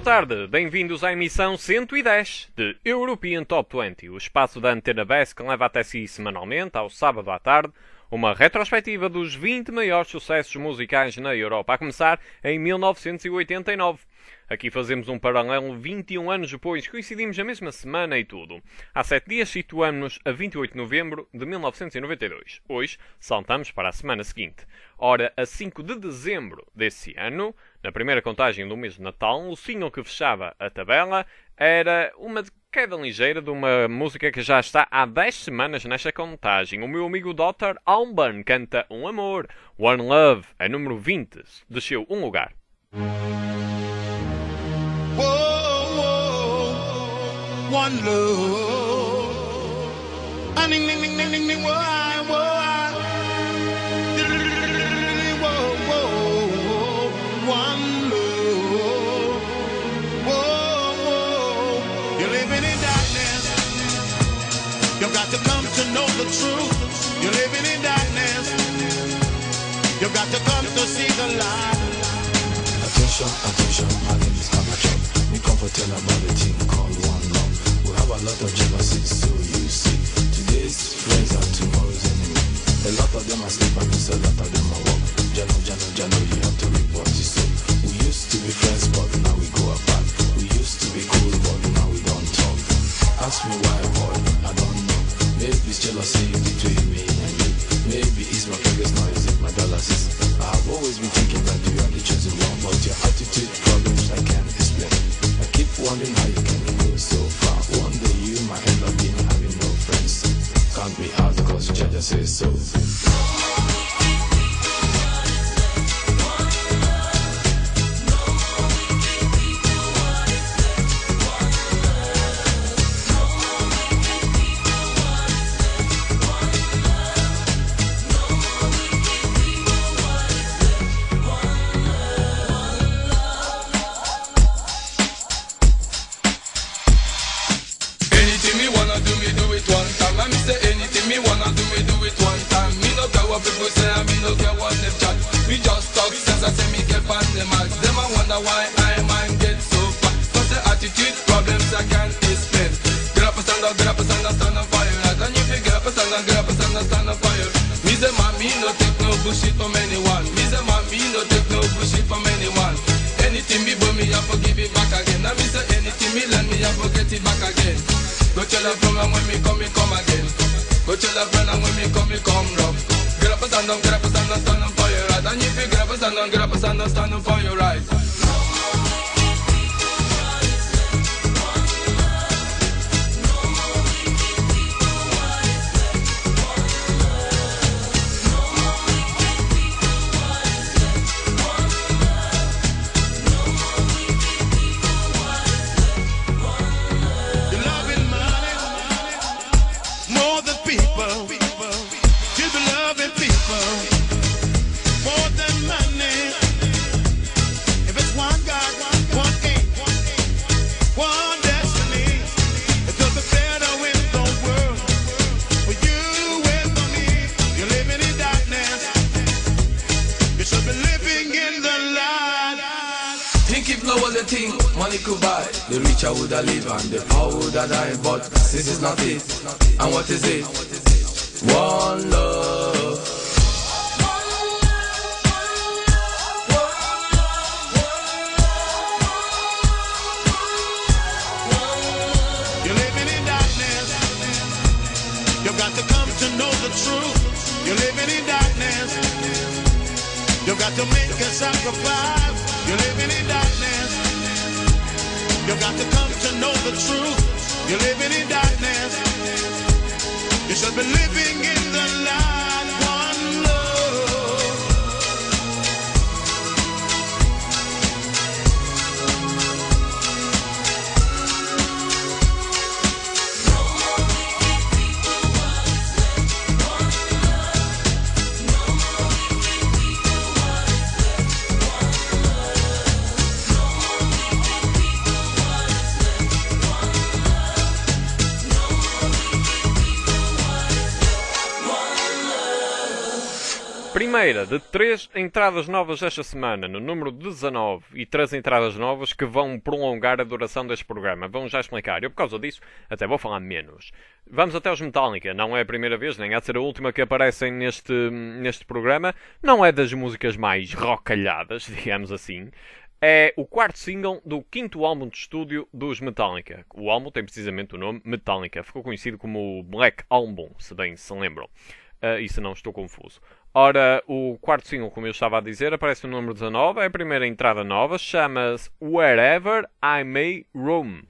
tarde, bem-vindos à emissão 110 de European Top 20, o espaço da Antena Best que leva até si semanalmente, ao sábado à tarde, uma retrospectiva dos 20 maiores sucessos musicais na Europa, a começar em 1989. Aqui fazemos um paralelo 21 anos depois, coincidimos na mesma semana e tudo. Há 7 dias situamos-nos a 28 de novembro de 1992. Hoje saltamos para a semana seguinte. Ora, a 5 de dezembro desse ano, na primeira contagem do mês de Natal, o single que fechava a tabela era uma queda ligeira de uma música que já está há 10 semanas nesta contagem. O meu amigo Dr. Alban canta Um Amor. One Love, a número 20, desceu um lugar. One love, ding ding ding ding ding ding, whoa, one love, whoa. You're living in darkness. You've got to come to know the truth. You're living in darkness. You've got to come to see the light. Attention, attention, my name is Hamachon. We come for tell about the thing called one love. We have a lot of jealousy, so you see. Today's friends are tomorrow's enemy. A lot of them are sleep and a lot of them are walk. Jano, you have to report it. So we used to be friends, but now we go apart. We used to be cool, but now we don't talk. Ask me why, boy, I don't know. Maybe it's jealousy between me and you. Maybe it's my previous noise, it's my dollars. I have always been thinking that you are the chosen one, but your attitude problems I can't explain. I keep wondering how you can go so far. One day you might end up being having no friends. Can't be out because Jaja says so. People say I mean no care what they chat. We just talk sense. I say me get pan the max. Them I wonder why I mind get so fat. Cause the attitude problems I can't explain. Get up and stand up, stand up for your right. And if you get up and stand up, stand up for your. Me say man, me no take no bullshit from anyone. Me say man, me no take no bullshit from anyone. Anything me but me I forgive it back again. And me say anything me lend me I forget it back again. Go tell a friend and when me come again. Go tell a friend and when me come rough. Get up and stand up, stand up for your right. And if you get up and stand up, stand up for your right. You're loving money more than people. You've been loving people more than money. If it's one God, one aim, one destiny, it could be better in the world for you and for me. You're living in darkness. You should be living in the light. Think if love was a thing, money could buy. The richer would have live and the poor would have died. But this is not it. And what is it? One love. You're living in darkness. You've got to come to know the truth. You're living in darkness. You've got to make a sacrifice. You're living in darkness. You've got to come to know the truth. You're living in darkness. You should be living in the light. One love. Primeira de 3 entradas novas esta semana, no número 19, e 3 entradas novas que vão prolongar a duração deste programa. Vamos já explicar. Eu, por causa disso, até vou falar menos. Vamos até os Metallica. Não é a primeira vez, nem há de ser a última que aparecem neste programa. Não é das músicas mais rockalhadas, digamos assim. É o quarto single do quinto álbum de estúdio dos Metallica. O álbum tem precisamente o nome Metallica. Ficou conhecido como o Black Album, se bem se lembram. E se não estou confuso. Ora, o quarto single, como eu estava a dizer, aparece no número 19. É a primeira entrada nova. Chama-se Wherever I May Roam.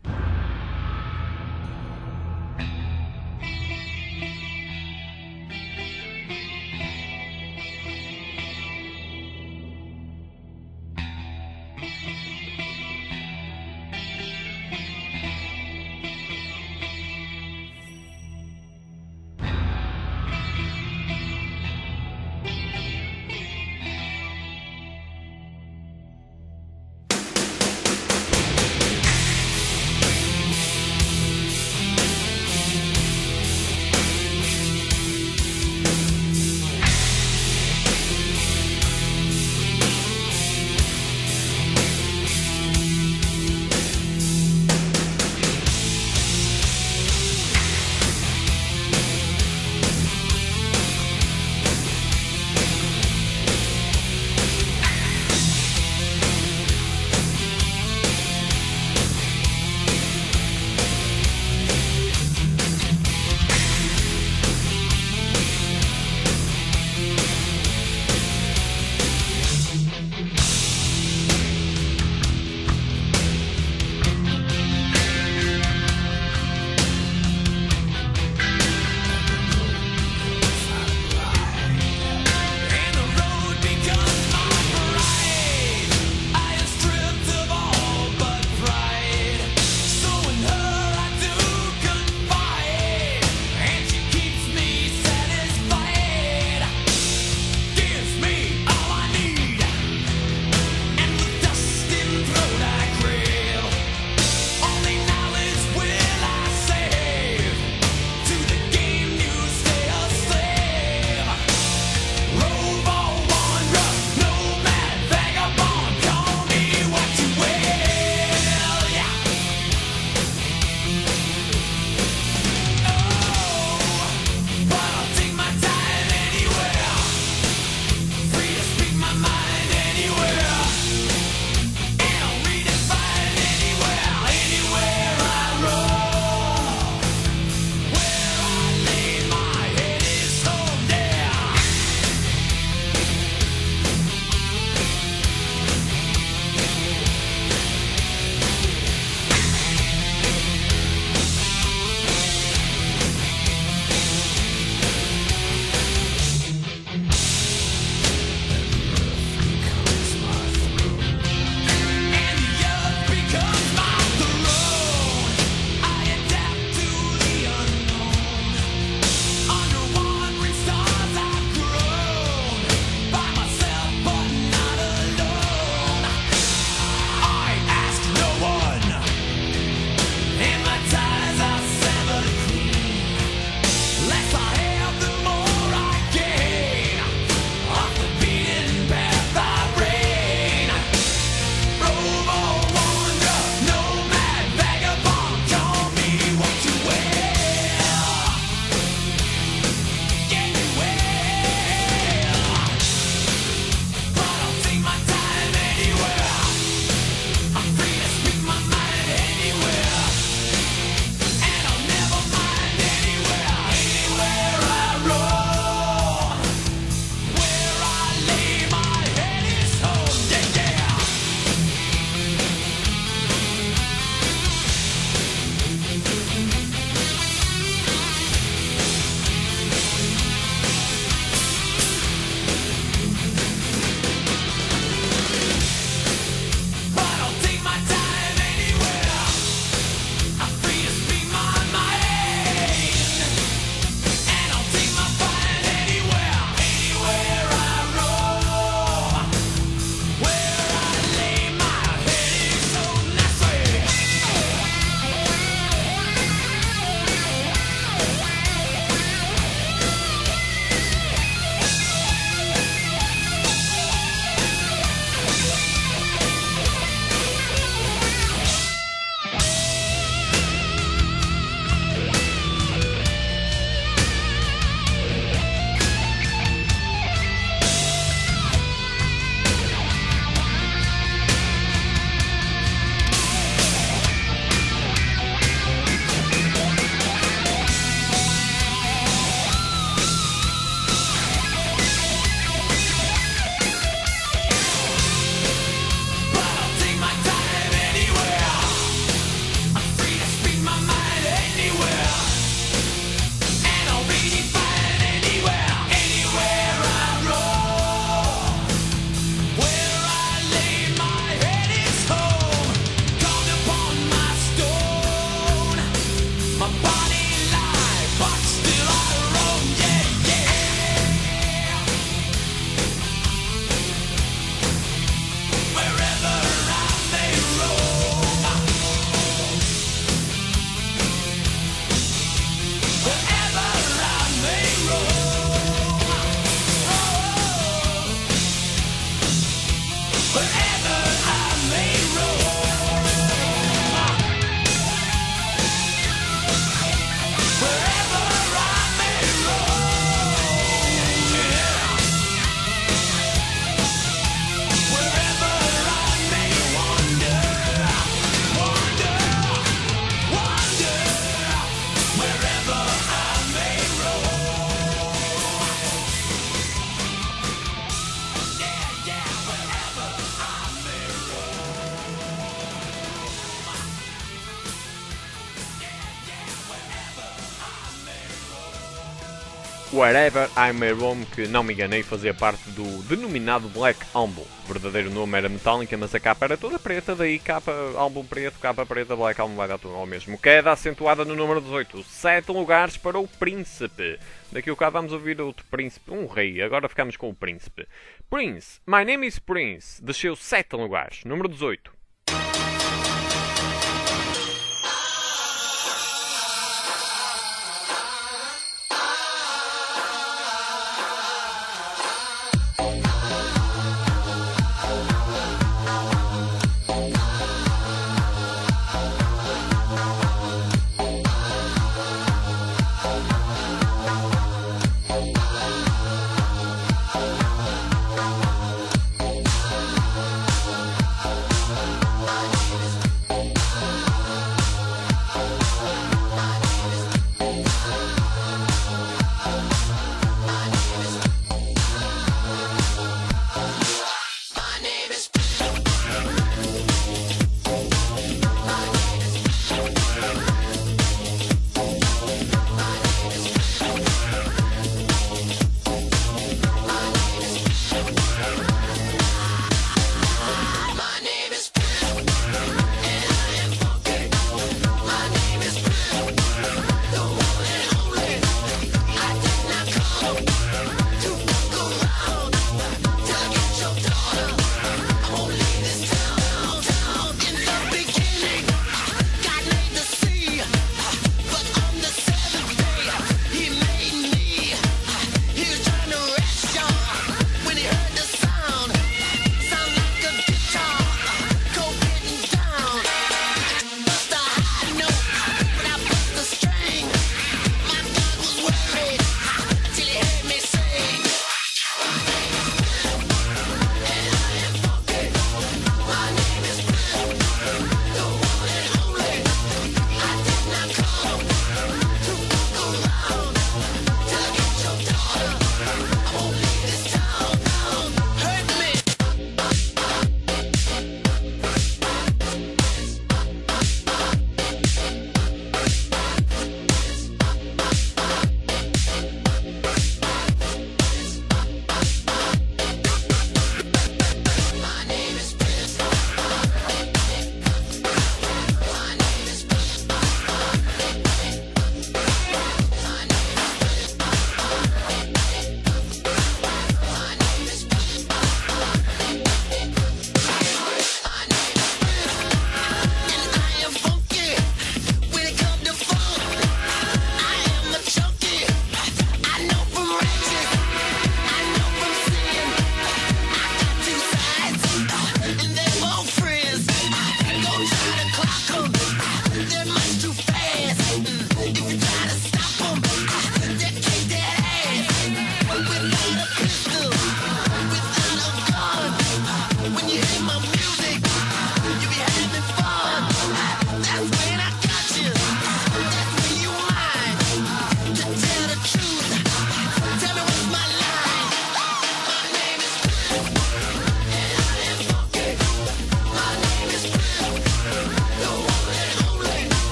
Wherever I May Roam, que não me enganei, fazia parte do denominado Black Album. O verdadeiro nome era Metallica, mas a capa era toda preta, daí capa, álbum preto, capa preta, Black Album vai dar tudo ao mesmo. Queda acentuada no número 18, 7 lugares para o Príncipe. Daqui a bocado vamos ouvir outro Príncipe, um rei, agora ficamos com o Príncipe. Prince, My Name is Prince, desceu 7 lugares, número 18.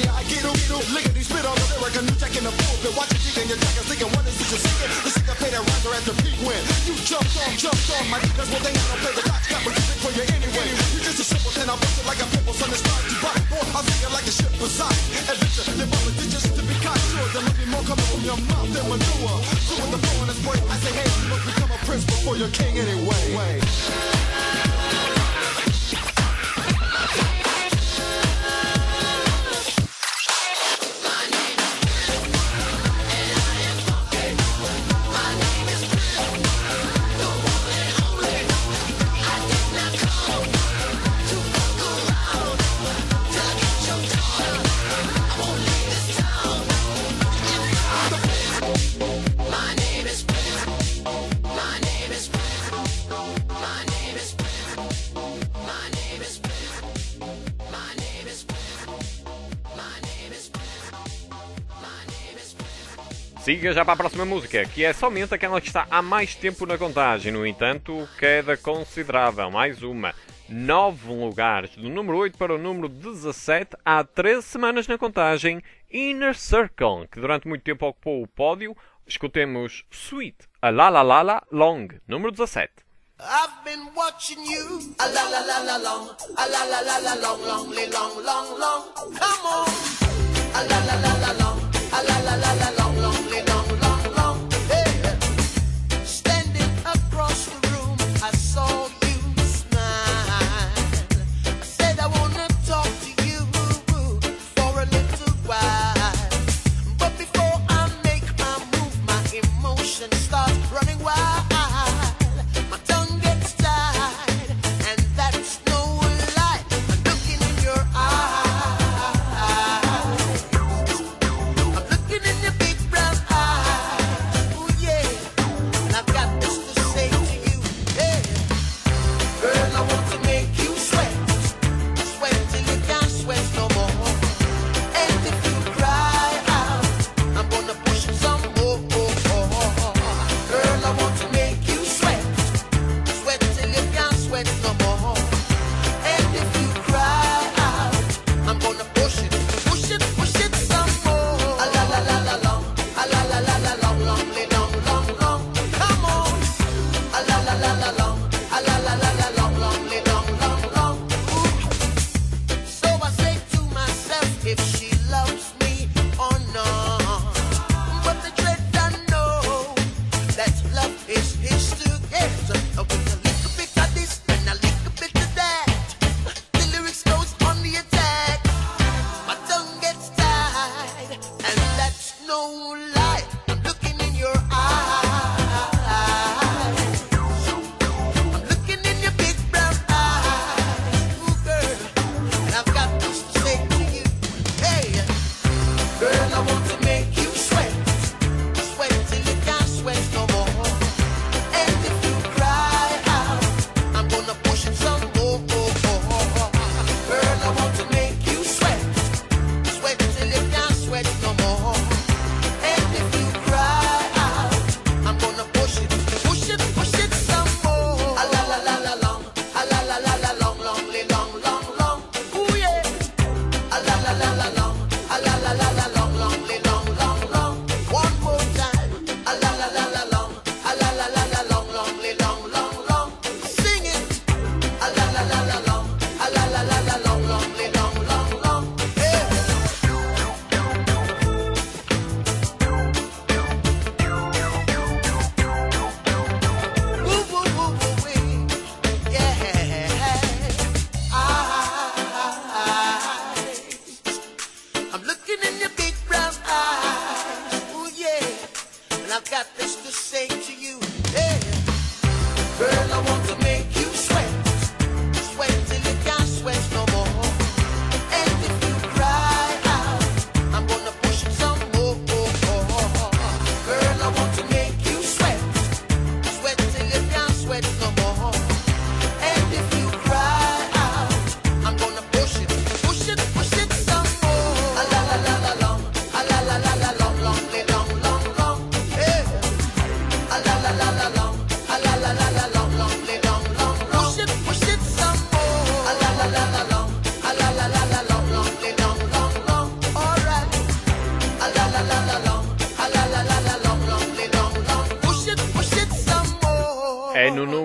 guy, get on, lickety spit on the lyric, a new jack in the pulpit. Watch it in your jackets, thinking what is this you're singing? The singer pay that riser at the peak when you jumped on, my niggas, well they ain't gonna play the dots, got music for you anyway. You just a simple and I bust it like a pimple, son, it's time to rock. Boy, I'm thinking like a ship beside adventure, live up with just to be sure. There must be more coming from your mouth than manure. So with the flow in this break, I say, hey, you must become a prince before you're king anyway. Siga já para a próxima música, que é somente aquela que está há mais tempo na contagem. No entanto, queda considerável. Mais uma. 9 lugares, do número 8 para o número 17, há 13 semanas na contagem. Inner Circle, que durante muito tempo ocupou o pódio. Escutemos Sweet, a La La La La Long, número 17. I've been watching you, a la la la la long, a la la la la long, long, long, long. Come on, a la la la la long, a la la la la long, long. Hey, standing across the room, I saw you smile. I said I wanna talk to you for a little while, but before I make my move, my emotions start running wild.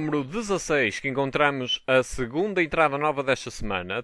número 16 que encontramos a segunda entrada nova desta semana.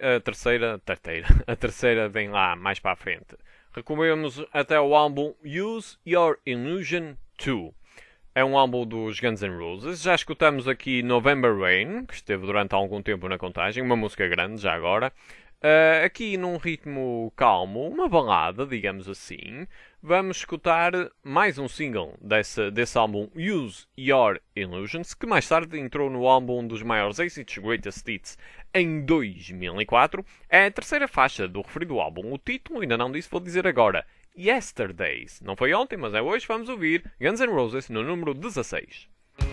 A terceira vem lá mais para a frente. Recuamos até o álbum Use Your Illusion 2. É um álbum dos Guns N' Roses. Já escutamos aqui November Rain, que esteve durante algum tempo na contagem. Uma música grande, já agora. Aqui num ritmo calmo, uma balada, digamos assim. Vamos escutar mais um single desse álbum Use Your Illusions, que mais tarde entrou no álbum dos maiores êxitos, Greatest Hits, em 2004. É a terceira faixa do referido álbum. O título ainda não disse, vou dizer agora. Yesterdays. Não foi ontem, mas é hoje. Vamos ouvir Guns N' Roses no número 16.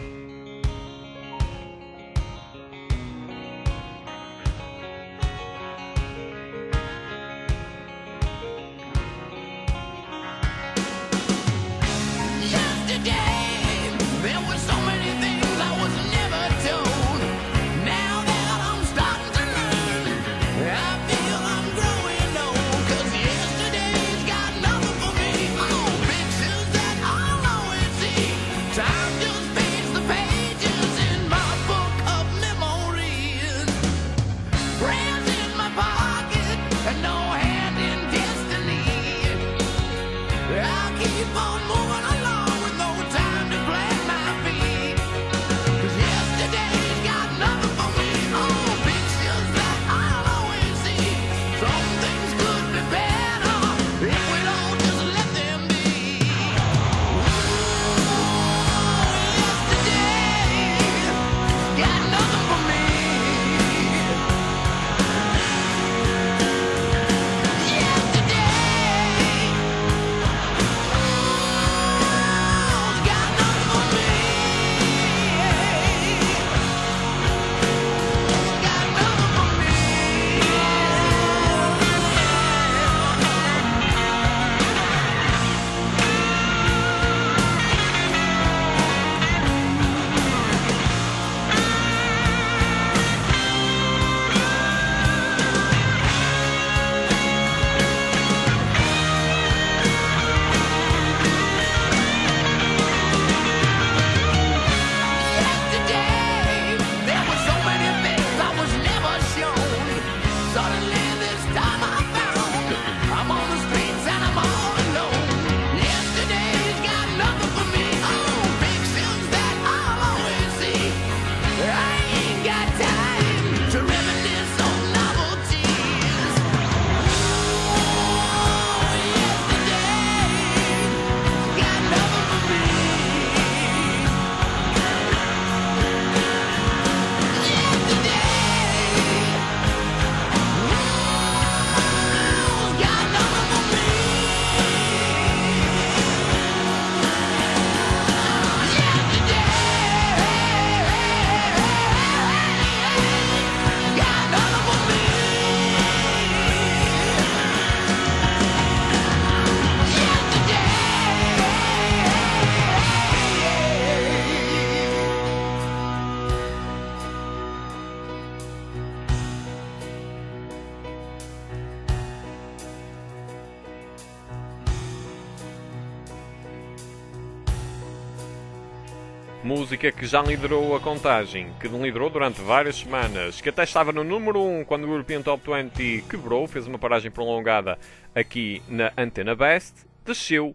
Música que já liderou a contagem, que liderou durante várias semanas, que até estava no número 1 quando o European Top 20 quebrou, fez uma paragem prolongada aqui na Antena Best, desceu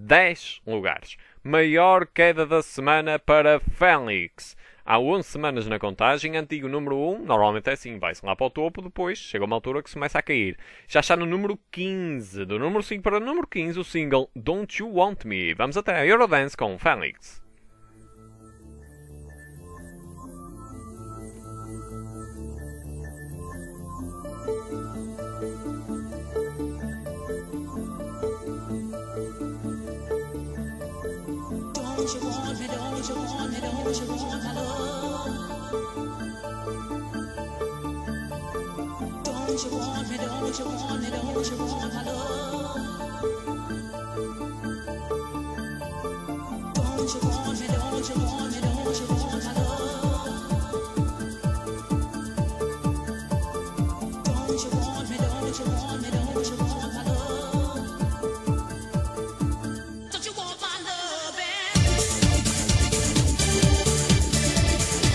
10 lugares. Maior queda da semana para Félix. Há 11 semanas na contagem, antigo número 1, normalmente é assim, vai-se lá para o topo, depois chega uma altura que se começa a cair. Já está no número 15, do número 5 para o número 15, o single Don't You Want Me. Vamos até a Eurodance com Félix. Don't you want me, don't you want me, don't you want my love? Don't you want me, don't you want me, don't you want my love? Don't you want me, don't you want me, don't you want my love? Don't you want me, don't you want me, don't you want my love? Don't you want my love?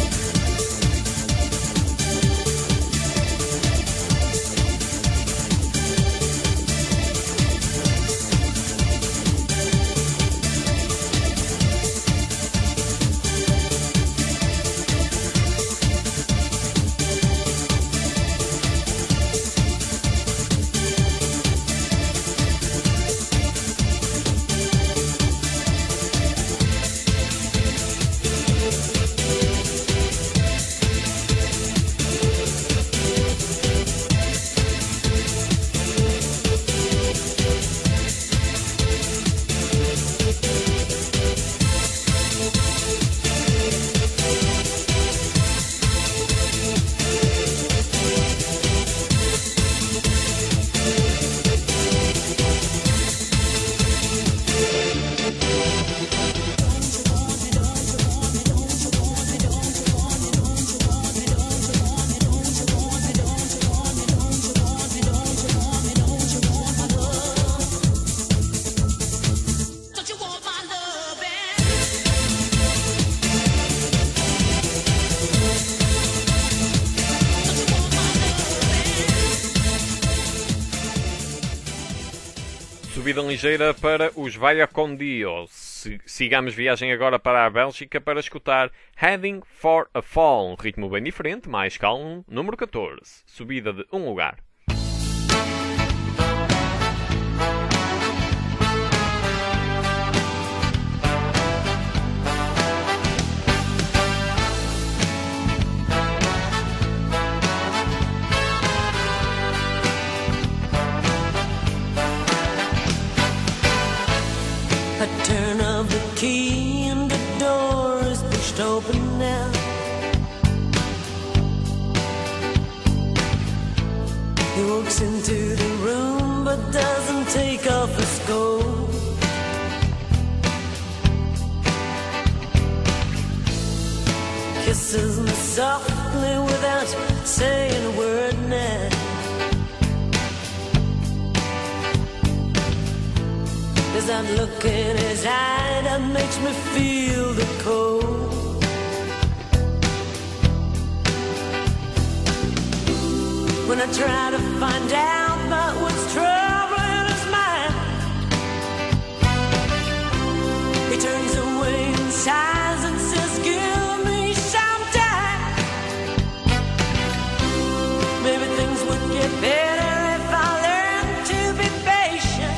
Subida ligeira para os Vaya Con Dio. Sigamos viagem agora para a Bélgica para escutar Heading for a Fall, um ritmo bem diferente, mais calmo, número 14. Subida de um lugar. A turn of the key and the door is pushed open now. He walks into the room but doesn't take off his coat. Kisses me softly without saying a word now. There's that look in his eye that makes me feel the cold. When I try to find out about what's troubling his mind, he turns away and sighs and says, give me some time. Maybe things would get better if I learned to be patient.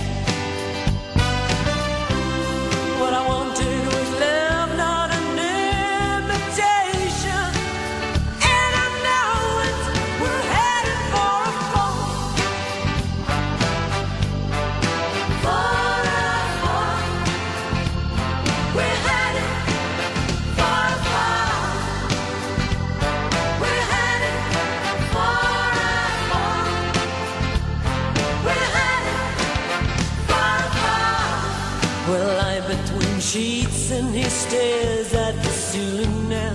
What I wanted was love, not an imitation. And I know it, we're headed for a fall. For a fall. We're headed for a fall. We're headed for a fall. We're headed for a fall. Well, I'm between sheets and he stares at the ceiling now.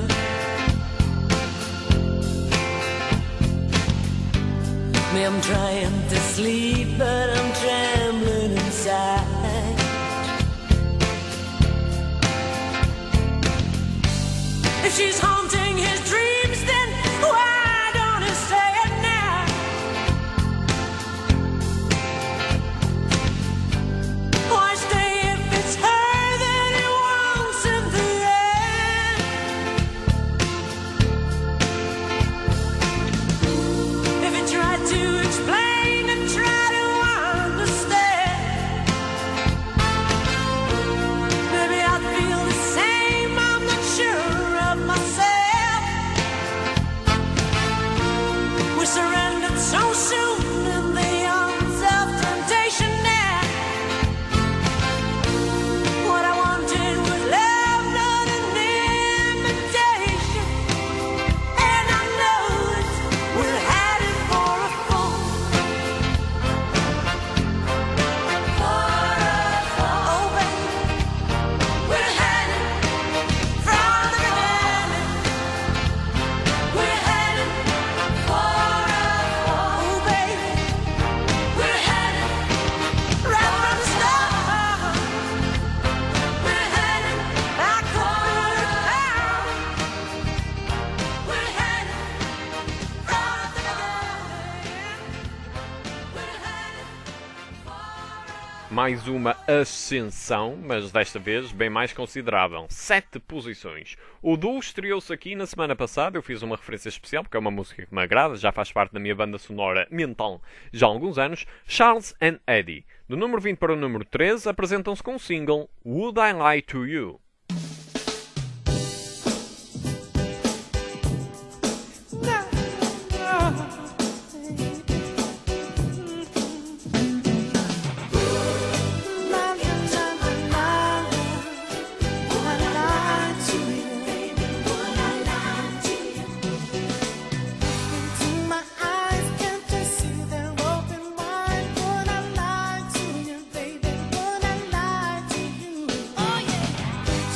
Me, I'm trying to sleep, but I'm trembling inside. If she's haunting his dreams, then why don't he say it now? Why stay if it's her that he wants in the end? If he tried to explain and try to understand, maybe I'd feel the same. I'm not sure of myself. We surrendered so soon in the arms of temptation now. What I wanted was love, not an imitation. And I know it, we're headed for a fall. For a fall. Oh, baby, we're headed from the beginning. We're headed for a fall. Oh, baby, we're headed right from the start. We're headed back for a fall. We're headed from the beginning. We're headed for a Mais uma ascensão, mas desta vez bem mais considerável. 7 posições. O duo estreou-se aqui na semana passada. Eu fiz uma referência especial porque é uma música que me agrada. Já faz parte da minha banda sonora mental já há alguns anos. Charles and Eddie. Do número 20 para o número 13 apresentam-se com o single Would I Lie to You? My eyes can't you see they're open wide? Would I lie to you, baby? Would I lie to you? Oh yeah.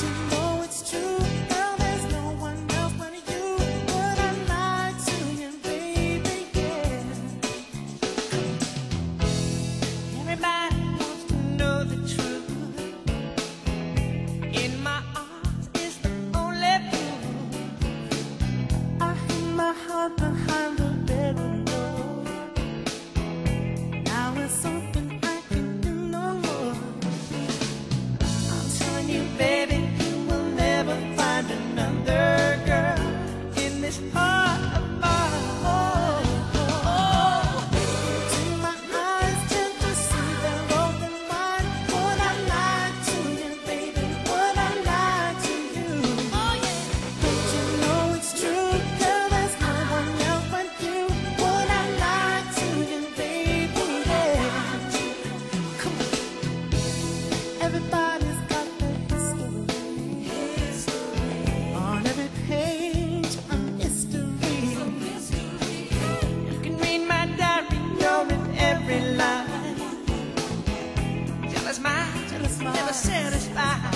never satisfied.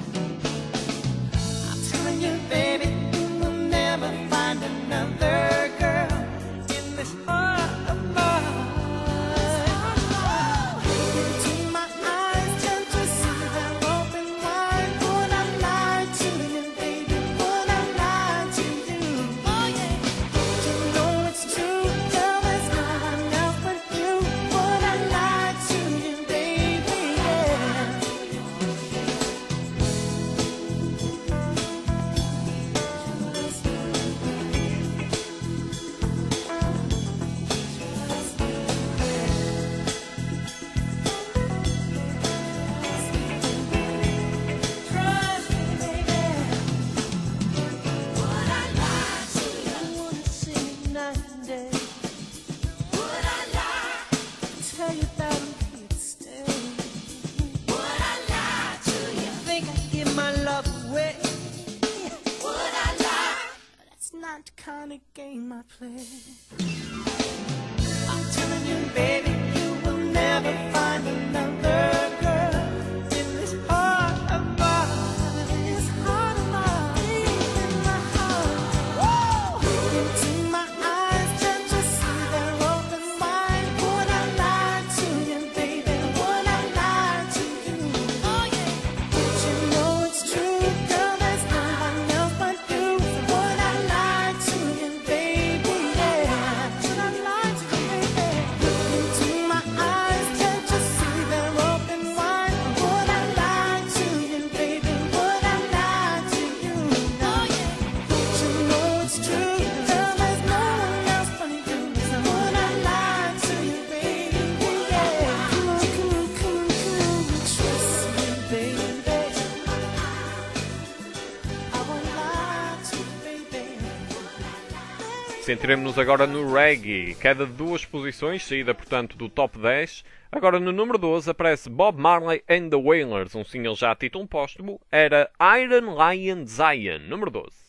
I'm telling you, baby, you'll never find another girl in this heart of mine. Into my eyes, tend to see them open wide. Would I lie to you, baby? Would I lie to you? Oh yeah. You know it's true, girl. There's no one else but you. Would I lie to you, baby? Yeah. Trust me, baby. Would I lie to you? I wanna see you night and day. Would I lie? Tell you that I'm here to stay. Would I lie to you? Think I'd give my love away? Would I lie? But that's not the kind of game I play. I'm telling you, baby, you will never find another girl in this heart of mine. This heart of mine, in my heart. Woo! Into my eyes, tend to see they're open wide. Would I lie to you, baby? Would I lie to you? Oh yeah. Don't you know it's true, girl? There's no one else but you. Would I lie to you, baby? Yeah. Should I lie to you, baby? Into my eyes, tend to see they're open wide. Would I lie to you, baby? Would I lie to you? Oh yeah. Don't you know it's true, girl? There's no one else but you. So would I lie to you, baby? Yeah. Come on, come on, come on, come on. Trust me, baby. I won't lie to you, baby. Centremos-nos agora no reggae, queda de 2 posições, saída portanto do top 10. Agora no número 12 aparece Bob Marley and the Wailers, um single já a título póstumo, era Iron Lion Zion, número 12.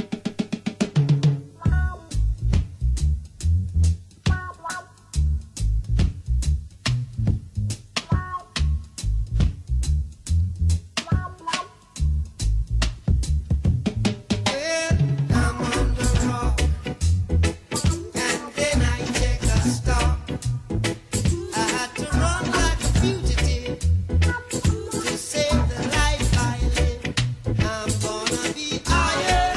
I'm on the rock, and then I take a stop. I had to run like a fugitive to save the life I live. I'm gonna be iron.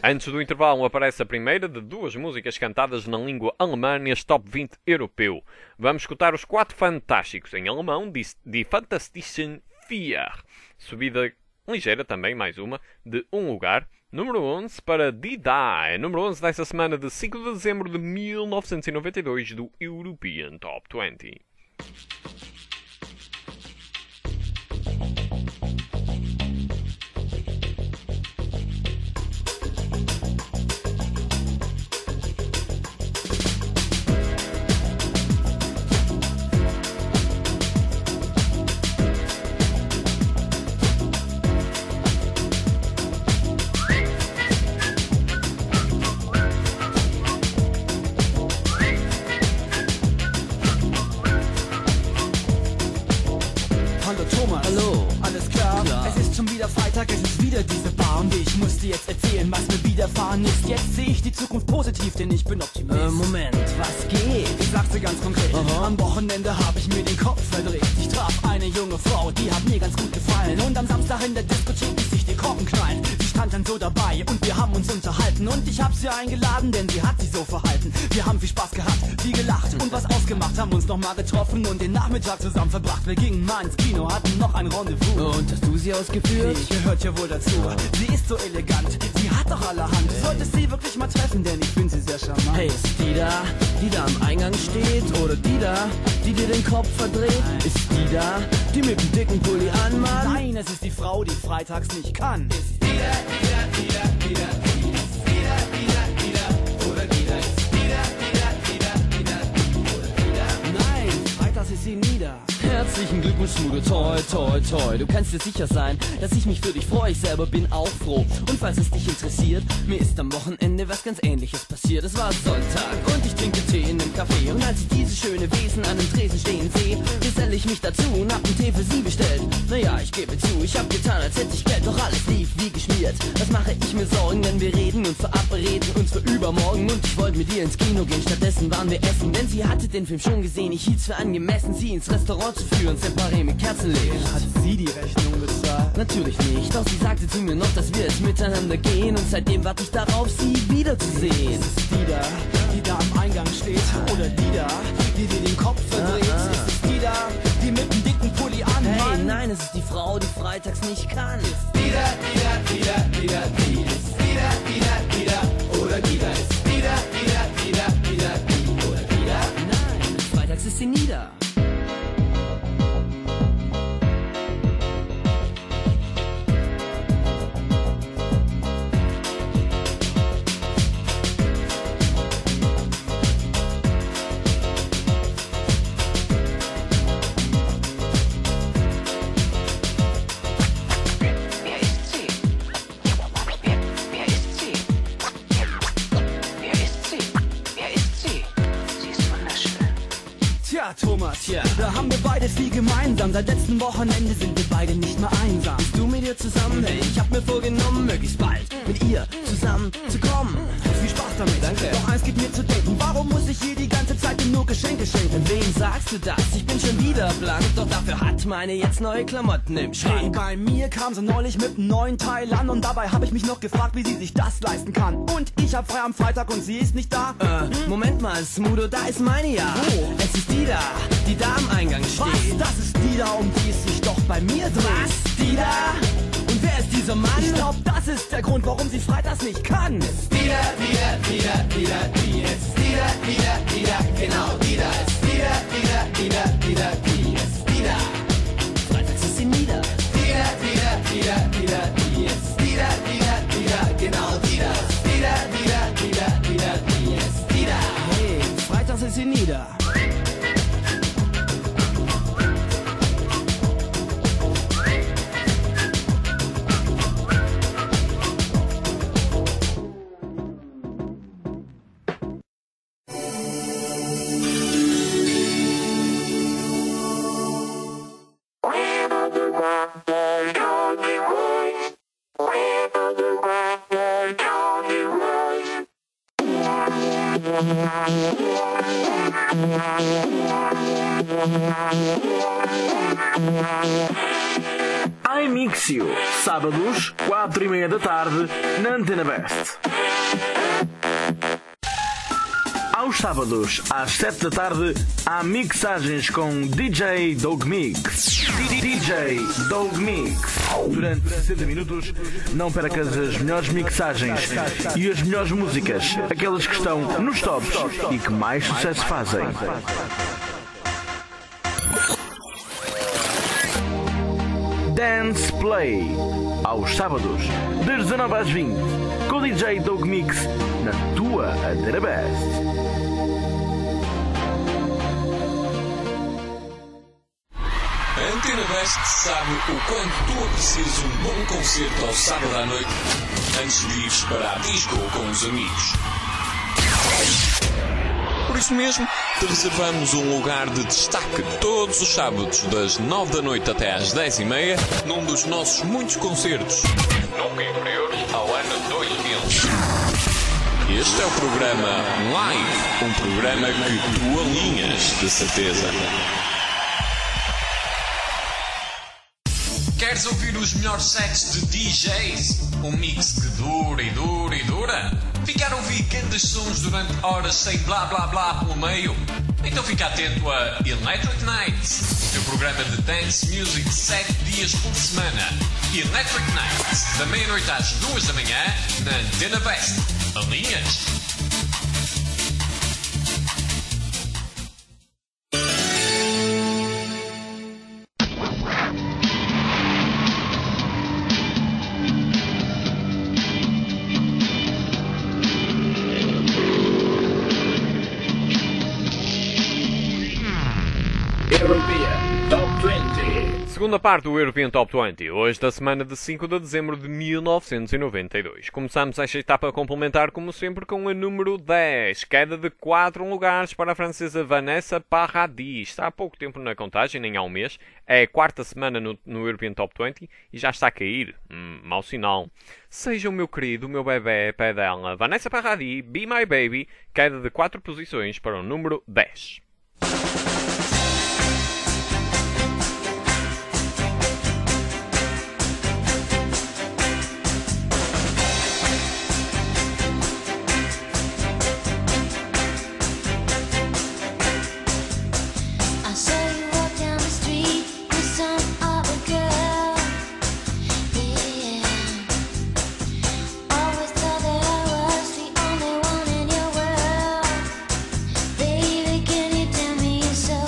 Antes do intervalo aparece a primeira de duas músicas cantadas na língua alemã neste Top 20 europeu. Vamos escutar os 4 fantásticos em alemão, Die Fantastischen Vier. Subida ligeira também, mais uma, de um lugar. Número 11 para Die Da, é número 11 desta semana de 5 de dezembro de 1992 do European Top 20. Es ist wieder diese Bar und ich muss dir jetzt erzählen, was mir widerfahren ist. Jetzt sehe ich die Zukunft positiv, denn ich bin Optimist. Moment, was geht? Ich sag's dir ganz konkret. Am Wochenende hab ich mir den Kopf verdreht. Ich traf eine junge Frau, die hat mir ganz gut gefallen. Und am Samstag in der Diskothek ließ sich die Korken knallen. Sie stand dann so dabei und wir haben uns unterhalten. Und ich hab sie eingeladen, denn sie hat sich so verhalten. Wir haben viel Spaß gehabt, viel gelacht und was ausgemacht. Haben uns nochmal getroffen und den Nachmittag zusammen verbracht. Wir gingen mal ins Kino, hatten noch ein Rendezvous. Und hast du sie ausgeführt? Ich gehört ja wohl dazu. Sie ist so elegant, sie hat doch allerhand. Du solltest sie wirklich mal treffen, denn ich finde sie sehr charmant. Hey, ist die da am Eingang steht? Oder die da, die dir den Kopf verdreht? Ist die da, die mit dem dicken Pulli anmacht? Nein, es ist die Frau, die freitags nicht kann. Ist die da, ist die da, oder die da, ist die da, oder die da. Nein, freitags ist sie nie da. Herzlichen Glückwunsch, Smudo, toi, toi, toi. Du kannst dir sicher sein, dass ich mich für dich freue. Ich selber bin auch froh. Und falls es dich interessiert, mir ist am Wochenende was ganz Ähnliches passiert. Es war Sonntag und ich trinke Tee in einem Café. Und als ich diese schöne Wesen an dem Tresen stehen sehe, geselle ich mich dazu und hab einen Tee für sie bestellt. Naja, ich gebe zu, ich hab getan, als hätte ich Geld, doch alles lief wie geschmiert. Was mache ich mir Sorgen, wenn wir reden und verabreden uns für übermorgen? Und ich wollte mit ihr ins Kino gehen, stattdessen waren wir essen. Denn sie hatte den Film schon gesehen, ich hielt's für angemessen, sie ins Restaurant zu führen, separé mit Kerzenlicht. Hat sie die Rechnung bezahlt? Natürlich nicht, doch sie sagte zu mir noch, dass wir jetzt miteinander gehen. Und seitdem warte ich darauf, sie wiederzusehen. Ist es die da am Eingang steht? Oder die da, die dir den Kopf verdreht? Ist es die da, die mit dem dicken Pulli anmacht? Hey, nein, es ist die Frau, die freitags nicht kann. Ist die da, die ist die da, oder die da, ist die da, oder die da. Nein, freitags ist sie nie da. Thomas, da haben wir beide viel gemeinsam. Seit letztem Wochenende sind wir beide nicht mehr einsam. Bist du mit ihr zusammen? Hey, ich hab mir vorgenommen, möglichst bald mit ihr zusammen zu kommen. Viel Spaß damit. Danke. Doch eins gibt mir zu denken, warum muss ich ihr die ganze Zeit nur Geschenke schenken? Wem sagst du das? Ich bin schon wieder blank, doch dafür hat meine jetzt neue Klamotten im Schrank. Hey, bei mir kam sie neulich mit einem neuen Teil an und dabei habe ich mich noch gefragt, wie sie sich das leisten kann. Und ich hab frei am Freitag und sie ist nicht da. Moment mal, Smudo, da ist meine ja. Wo? Es ist die da am Eingang steht. Was? Das ist die da, um die es sich doch bei mir dreht. Was? Die da? Und wer ist dieser Mann? Ich glaub, das ist der Grund, warum sie freitags nicht kann. Ist die da, die ist die da, genau die da, ist die da, die ist die da. Freitags ist sie nie da. Die ist die da, genau die da, ist die ist die da. Hey, freitags ist sie nie da. iMixio, sábados, 4:30 da tarde, na Antena Best. Aos sábados, às 7 da tarde, há mixagens com DJ Dog Mix. DJ Dog Mix. Durante 60 minutos, não percas as melhores mixagens e as melhores músicas, aquelas que estão nos tops e que mais sucesso fazem. Dance Play, aos sábados, das 19 às 20, com o DJ Dog Mix, na tua Antena Best. A Antena Best sabe o quanto tu aprecias um bom concerto ao sábado à noite antes de ires para a disco com os amigos. Por isso mesmo, te reservamos um lugar de destaque todos os sábados das 9 da noite até às 10h30 num dos nossos muitos concertos, nunca inferiores ao ano 2000. Este é o programa Live, um programa que tu alinhas, de certeza. Queres ouvir os melhores sets de DJs? Um mix que dura e dura e dura? Ficar a ouvir grandes sons durante horas sem blá blá blá pelo meio? Então fica atento a Electric Nights, o teu programa de dance music 7 dias por semana. Electric Nights, da meia-noite às 2 da manhã, na Antena Best. Alinhas? Segunda parte do European Top 20, hoje da semana de 5 de dezembro de 1992. Começamos esta etapa complementar, como sempre, com a número 10. Queda de 4 lugares para a francesa Vanessa Paradis. Está há pouco tempo na contagem, nem há um mês. É a quarta semana no European Top 20 e já está a cair. Mau sinal. Seja o meu querido, o meu bebê, pé dela. Vanessa Paradis, Be My Baby. Queda de 4 posições para o número 10. Baby, can you tell me you're so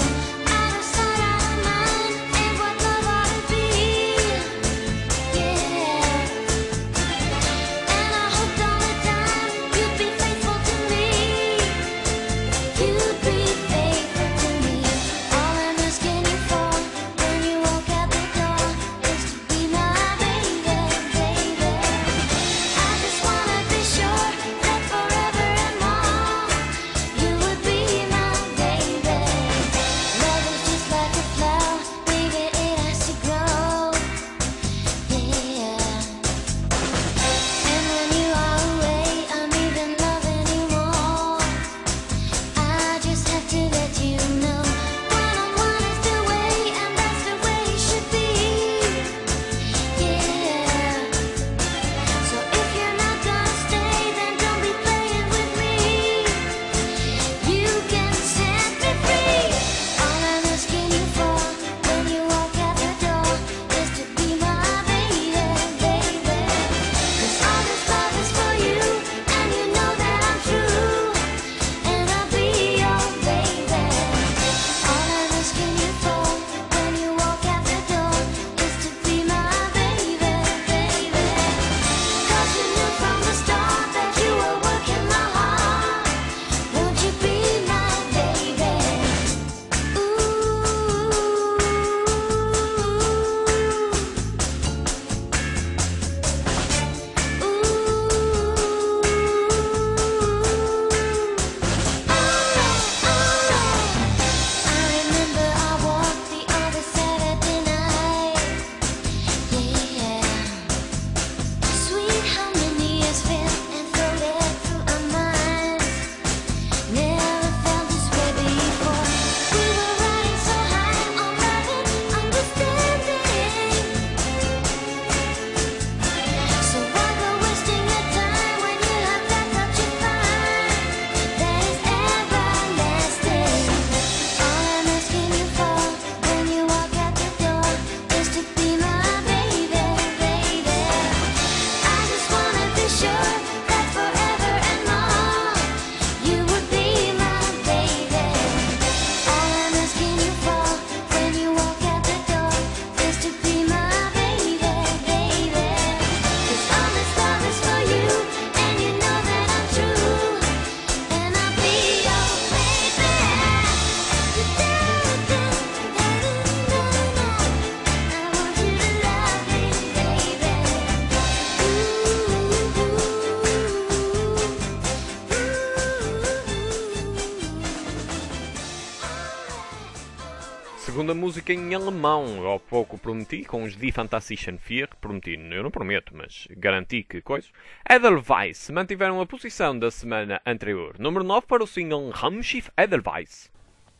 segunda música em alemão. Eu há pouco prometi com os Die Fantastischen Vier. Prometi, eu não prometo, mas garanti que coisa. Edelweiss mantiveram a posição da semana anterior. Número 9 para o single Raumschiff Edelweiss.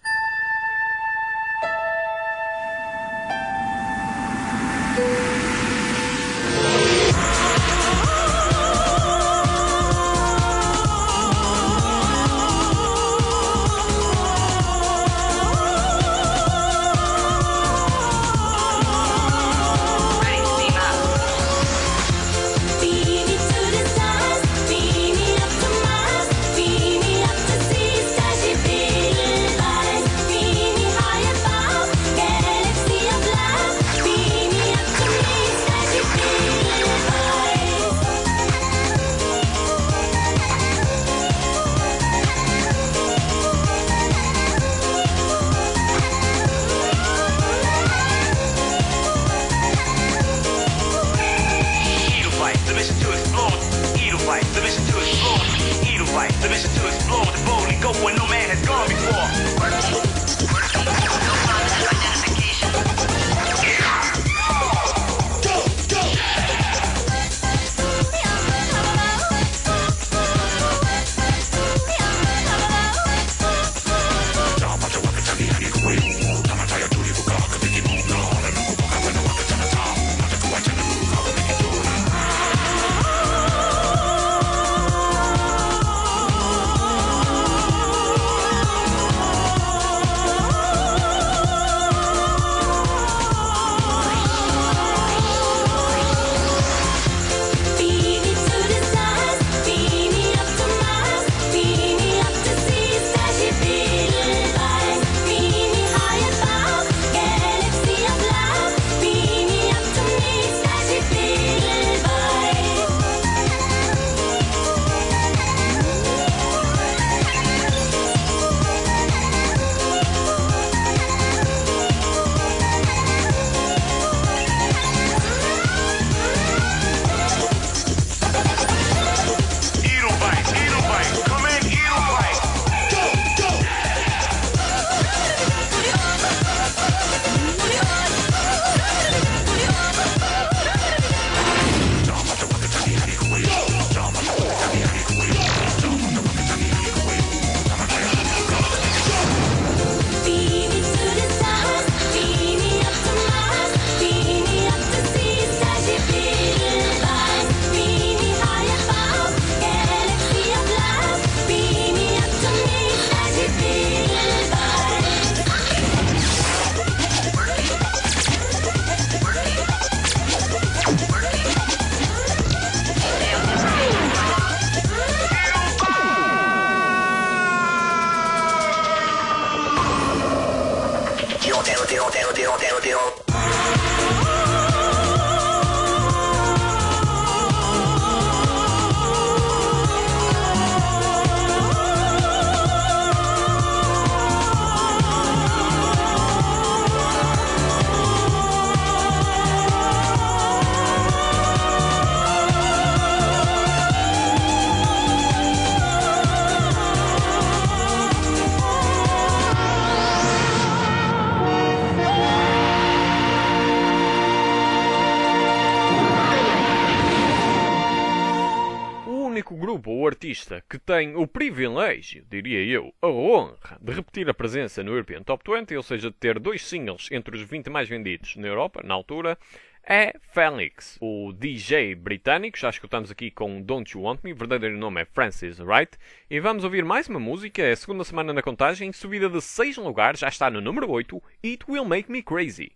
Artista que tem o privilégio, diria eu, a honra de repetir a presença no European Top 20, ou seja, de ter 2 singles entre os 20 mais vendidos na Europa, na altura, é Phoenix, o DJ britânico. Já escutamos aqui com Don't You Want Me, o verdadeiro nome é Francis Wright, e vamos ouvir mais uma música, é a segunda semana na contagem, subida de 6 lugares, já está no número 8, It Will Make Me Crazy.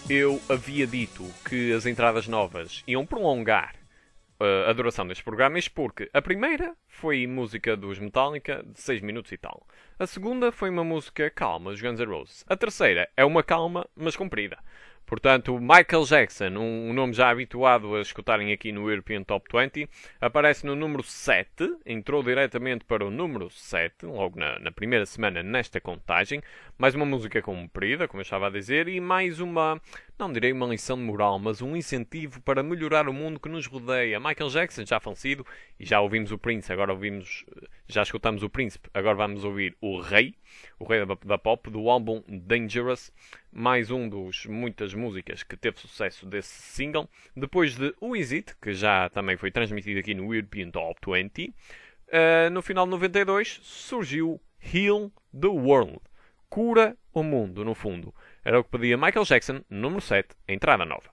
Eu havia dito que as entradas novas iam prolongar a duração deste programa, isto porque a primeira foi música dos Metallica de 6 minutos e tal. A segunda foi uma música calma dos Guns N' Roses. A terceira é uma calma, mas comprida. Portanto, Michael Jackson, um nome já habituado a escutarem aqui no European Top 20, aparece no número 7, entrou diretamente para o número 7, logo na primeira semana nesta contagem. Mais uma música comprida, como eu estava a dizer, e mais uma, não direi uma lição de moral, mas um incentivo para melhorar o mundo que nos rodeia. Michael Jackson, já falecido, e já ouvimos o Prince, agora já escutamos o Príncipe, agora vamos ouvir o Rei da Pop, do álbum Dangerous, mais um dos muitas músicas que teve sucesso desse single. Depois de Who Is It, que já também foi transmitido aqui no European Top 20, no final de 92 surgiu Heal the World, cura o mundo, no fundo. Era o que pedia Michael Jackson, número 7, entrada nova.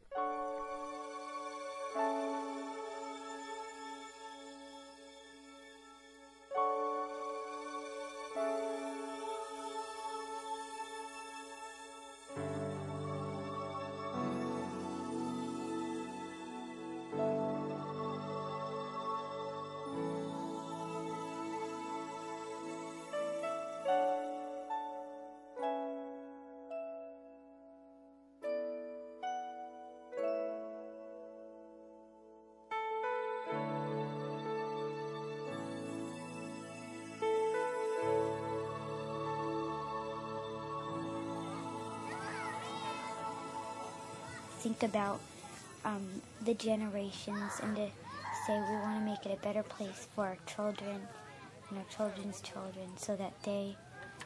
Think about the generations and to say we want to make it a better place for our children and our children's children, so that they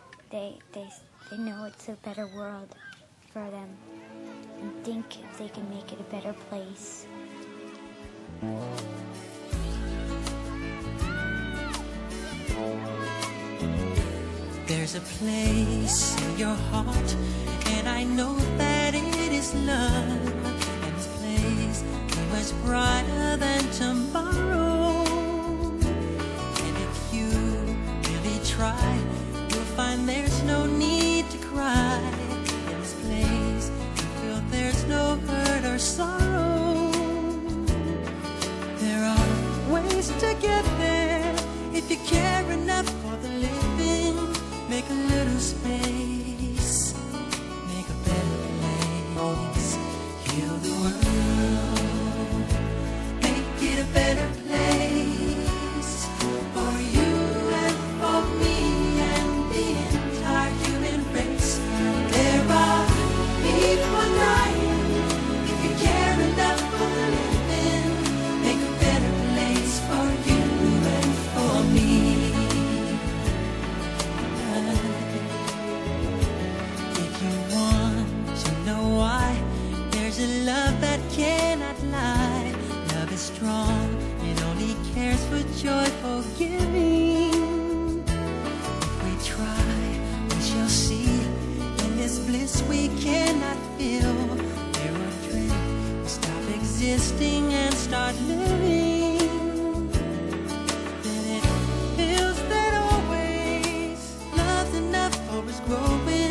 know it's a better world for them, and think if they can make it a better place. There's a place in your heart, and I know that it is love. And this place is much brighter than tomorrow. And if you really try, you'll find there's no need to cry. In this place, you feel there's no hurt or sorrow. There are ways to get there if you care enough for the living. Make a little space, make a better place. Heal the world, make it a better place for you and for me and the entire human race. There are people dying. If you care enough for the living, make a better place for you and for me. A love that cannot lie. Love is strong, it only cares for joyful giving. If we try, we shall see. In this bliss we cannot feel. There will dream, we stop existing and start living. Then it feels that always love's enough for us growing.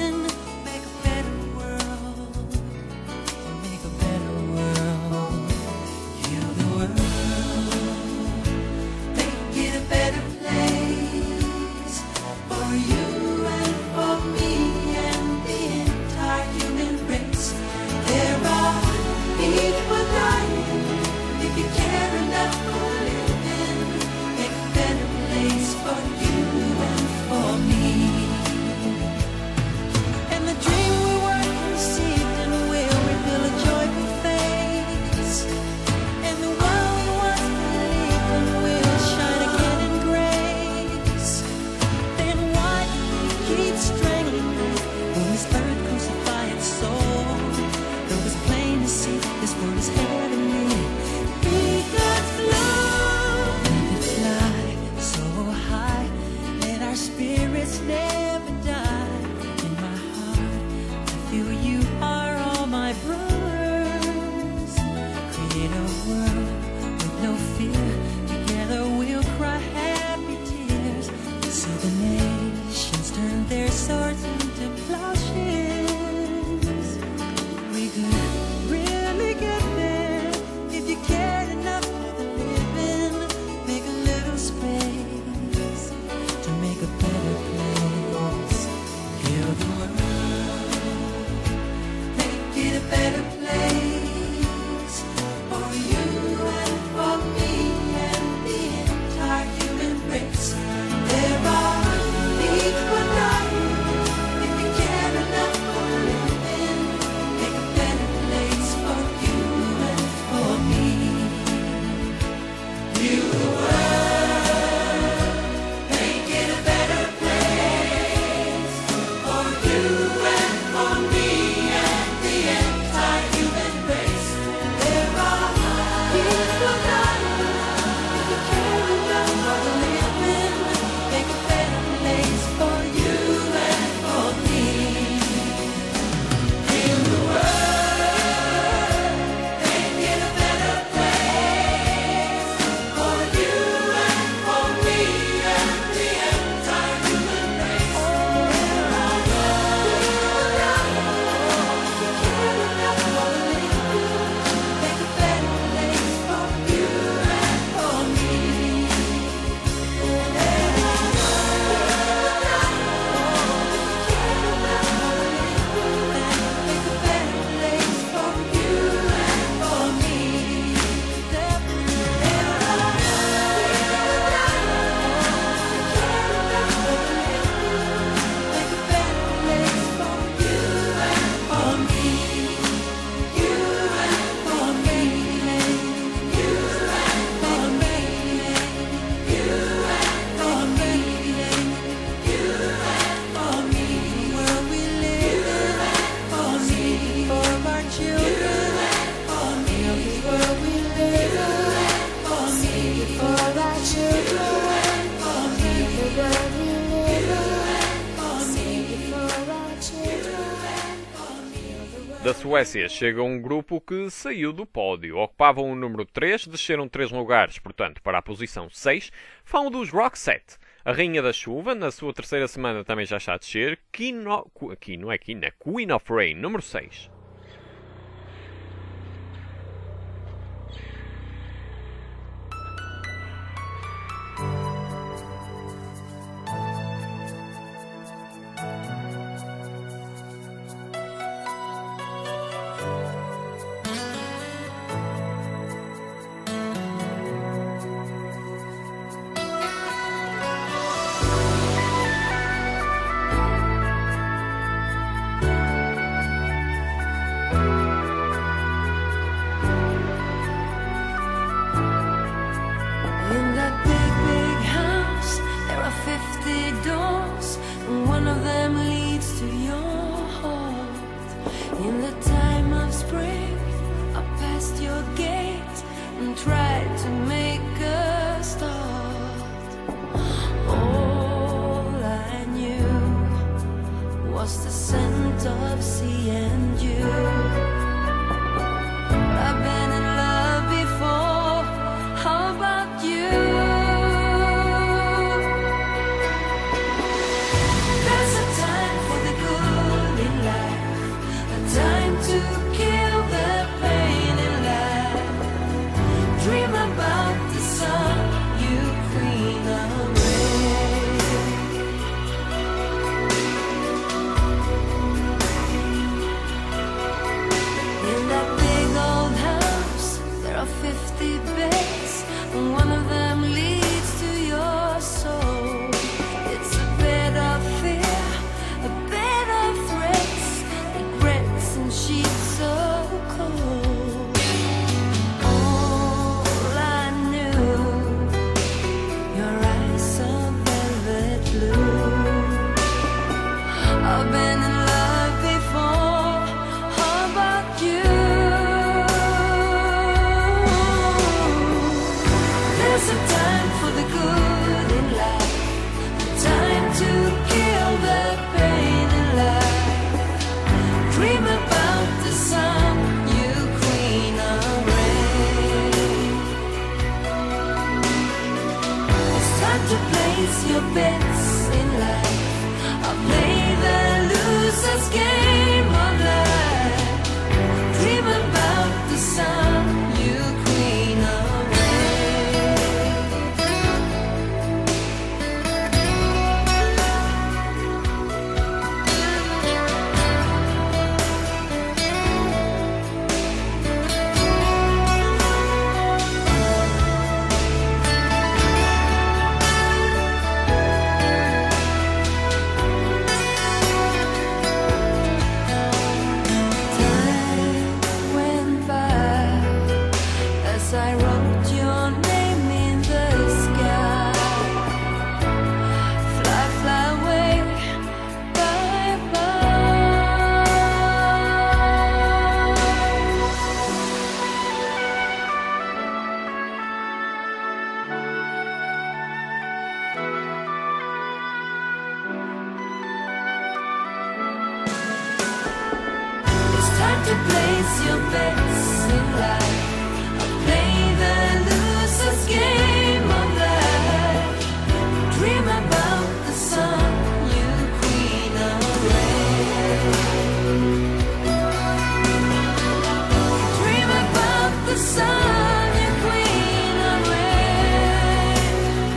Da Suécia chega um grupo que saiu do pódio. Ocupavam o número 3, desceram 3 lugares, portanto, para a posição 6. Falam dos Roxette. A Rainha da Chuva, na sua terceira semana, também já está a descer. Queen of Rain, número 6. In that big, big house, there are 50 doors, and one of them leads to your heart. In the time of spring, I passed your gate and tried to make a start. All I knew was the scent of sea and you. I've been in love before. How about you? There's a time for the good in life, a time to kill the pain in life. Dream about the sun, you queen of rain. In that big old house, there are 50 beds, and one of them leads to your soul. It's a bed of fear, a bed of threats, regrets and sheets so cold. All I knew, your eyes are velvet blue. I've been in love before. How about you? There's a time for the good in life, a time to kill the pain in life. Dream about the sun, you queen of rain. It's time to place your bets in life. I'll play the loser's game of life. Dream about the sun, you queen of to place your bets in life. I'll play the loser's game of life. Dream about the sun, you queen of rain. Dream about the sun, you queen of rain.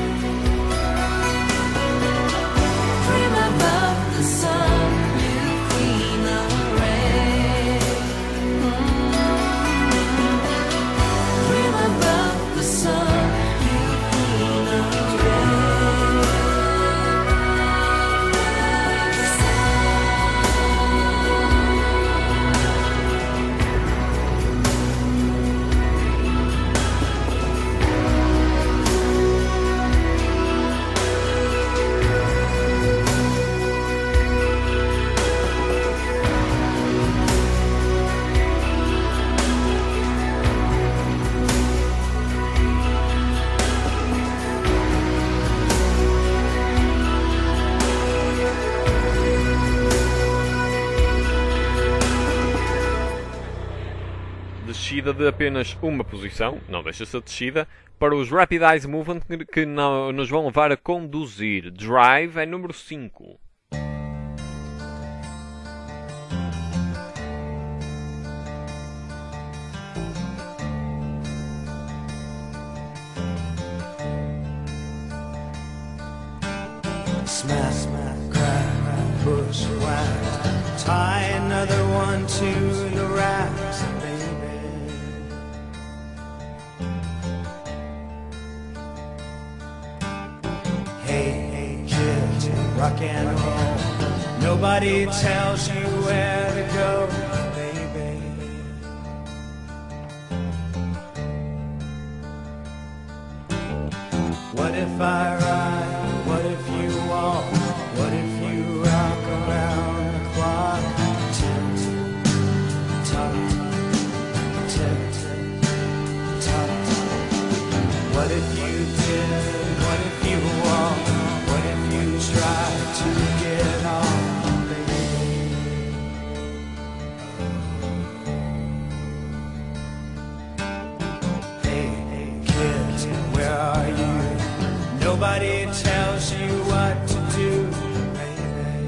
Dream about the sun, you queen of rain. descida de apenas uma posição, não deixa essa descida, para os Rapid Eyes Movement que nos vão levar a conduzir. Drive é número 5. Smash, smash, crack, push, whack. Tie another one to the racks, baby. Hey, kid, rock and roll. Nobody tells you where to go, baby. What if I ride? What if you walk? What if you rock around the clock? Tick tock, tick tock. What if you did? What if you walk? What if you try to get off, baby? Hey, kid, where are you? Nobody tells you what to do, baby.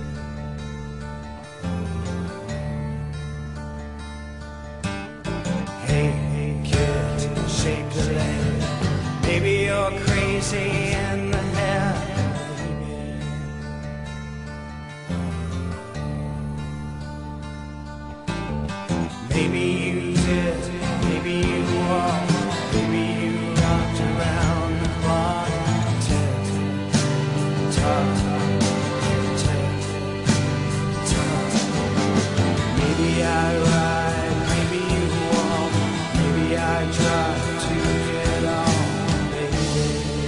Hey, kid, shake a leg. Maybe you're crazy in the head, baby. Maybe you did, maybe you walked, maybe you rocked around the clock. Maybe I ride, maybe you walk, maybe I try to get on, baby.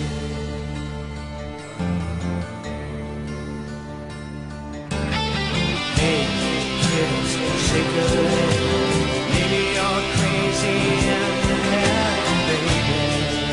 Hey, kids, shake a leg. Maybe you're crazy in the head, baby.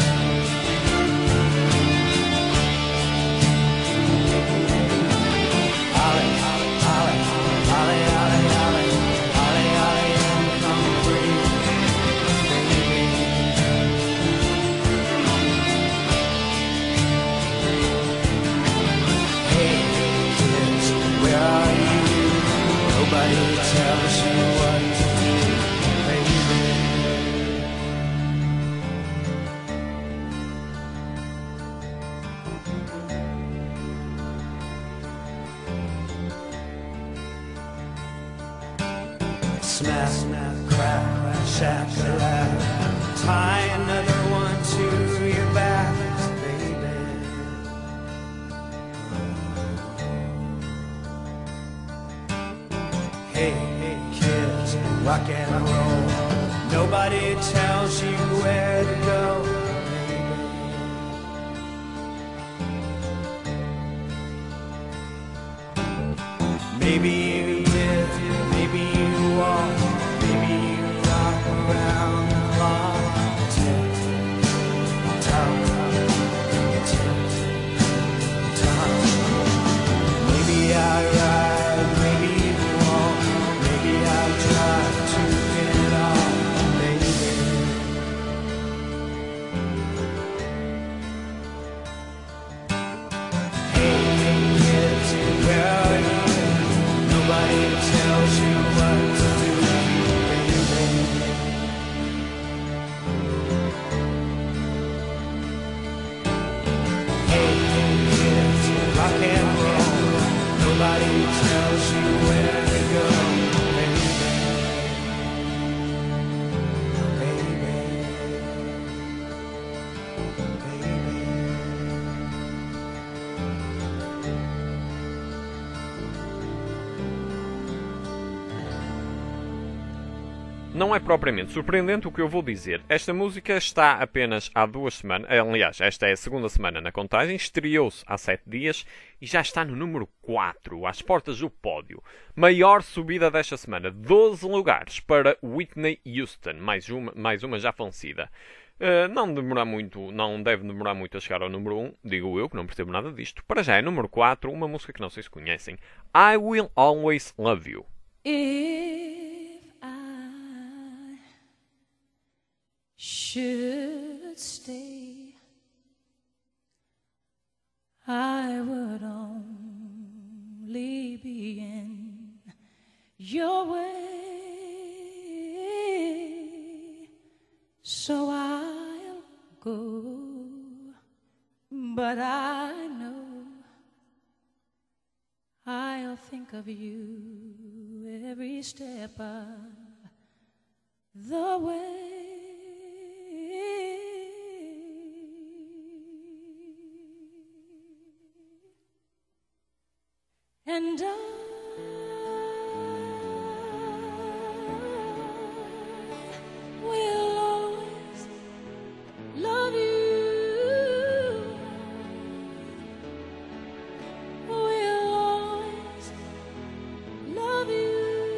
Nobody tells you what to do, baby. Smash, crack, shack-a-lack. Tie another one to your back, baby. Hey, kids, rock and roll. Nobody tells you where to go, baby. Maybe you did, maybe you walk, maybe you rock around the clock. Tick tock, tick tock. Maybe I ride, maybe you walk, maybe I try to get on, baby. Hey, kids, where are you? Nobody tells you what to do, baby. Hey, kids, rock and roll. Nobody tells you where to go, baby. Não é propriamente surpreendente o que eu vou dizer. Esta música está apenas há 2 semanas. Aliás, esta é a segunda semana na contagem. Estreou-se há 7 dias e já está no número 4, às portas do pódio. Maior subida desta semana. 12 lugares para Whitney Houston. Mais uma já falecida. Não deve demorar muito a chegar ao número 1. Digo eu, que não percebo nada disto. Para já é número 4, uma música que não sei se conhecem. I Will Always Love You. If I should stay, I would only be in your way. So I'll go, but I know I'll think of you every step of the way. And I will always love you. Will always love you.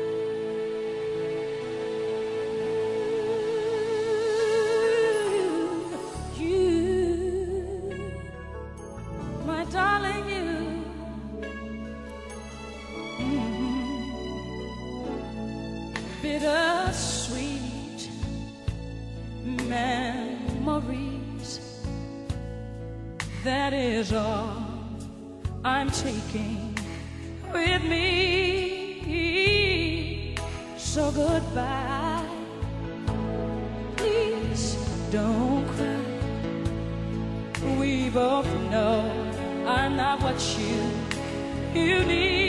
You, my darling, you. Bittersweet memories, that is all I'm taking with me. So goodbye, please don't cry. We both know I'm not what you need.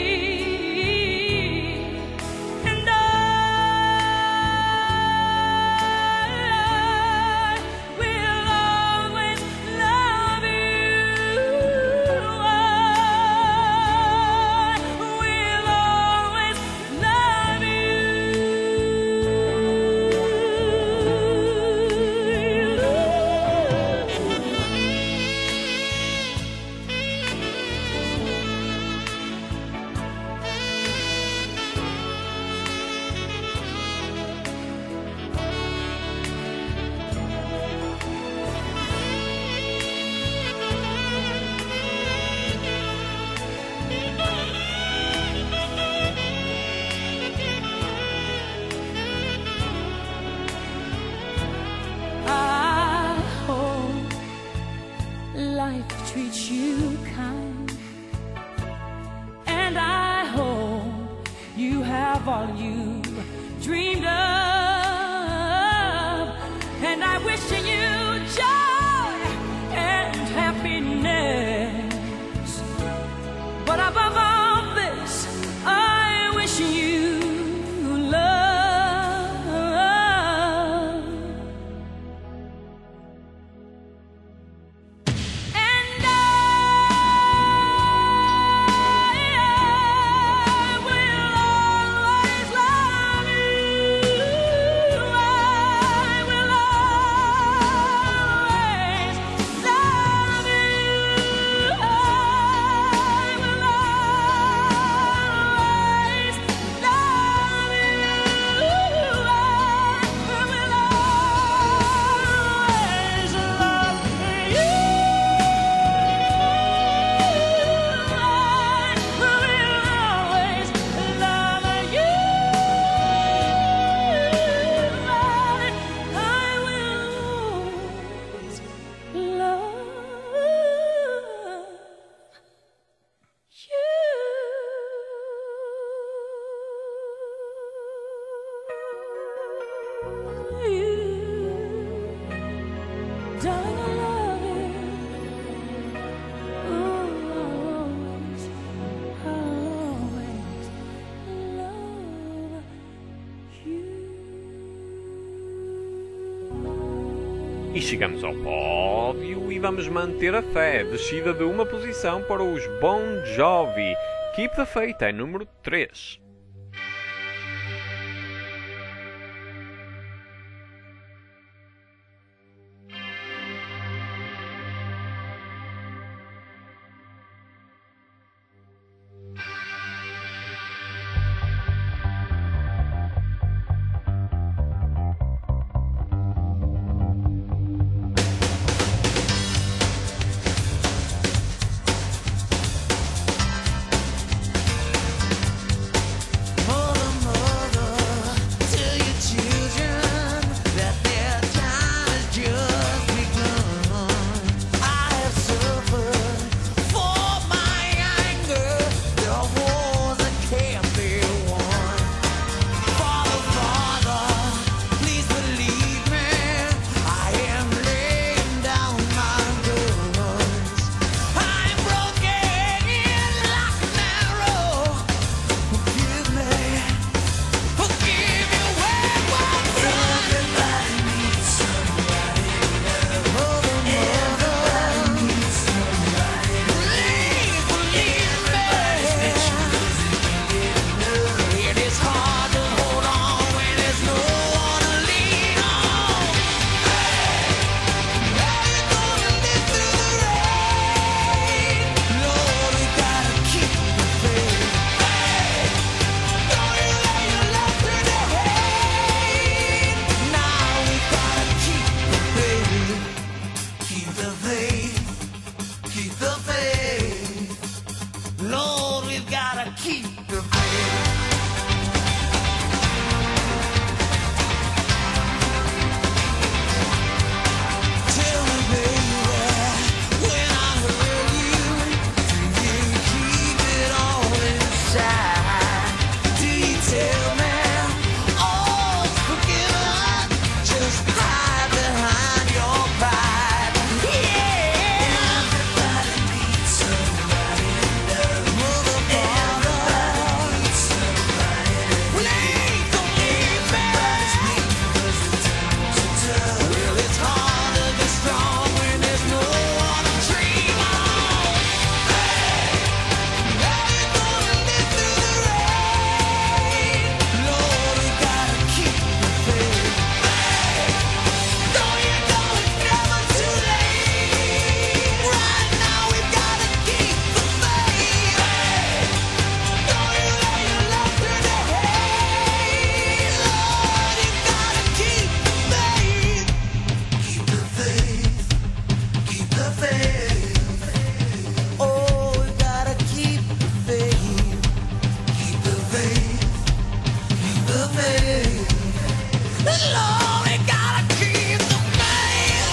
Treat you kind, and I hope you have all you dreamed of, and I wish you joy and happiness, but above all this I wish you love. E chegamos ao pódio e vamos manter a fé, descida de uma posição para os Bon Jovi. Keep the Faith é número 3. Lord, we've gotta keep the faith. Tell me, baby, when I hurt you, do you keep it all inside? Do you tell me all's forgiven? Just hide behind your pride. Yeah, everybody needs somebody to love. Everybody needs somebody to love. Well, ain't gonna leave me. Everybody's weak 'cause the times are tough. Well, it's hard to be strong when there's no one to dream on. Hey, how you gonna live through the rain? Lord, we gotta keep the faith. Hey, don't you know it's never too late? Right now we gotta keep the faith. Hey, don't you lay your love to the hate. Lord, you gotta keep the faith. Keep the faith. Keep the faith. Oh, we gotta keep the faith. Keep the faith. Keep the faith. Lord, we gotta keep the faith.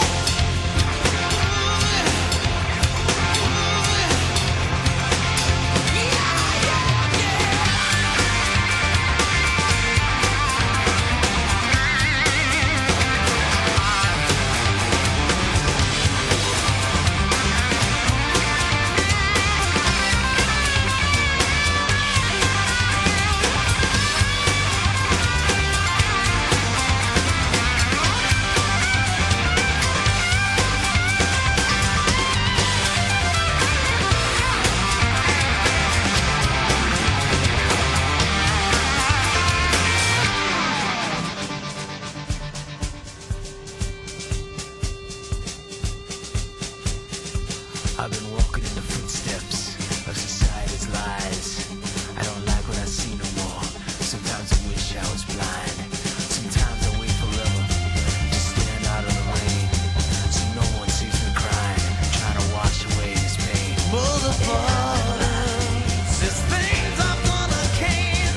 I've been walking in the footsteps of society's lies. I don't like what I see no more. Sometimes I wish I was blind. Sometimes I wait forever to stand out of the rain, so no one sees me crying, trying to wash away this pain. Motherfuckers, this thing's up on a cane.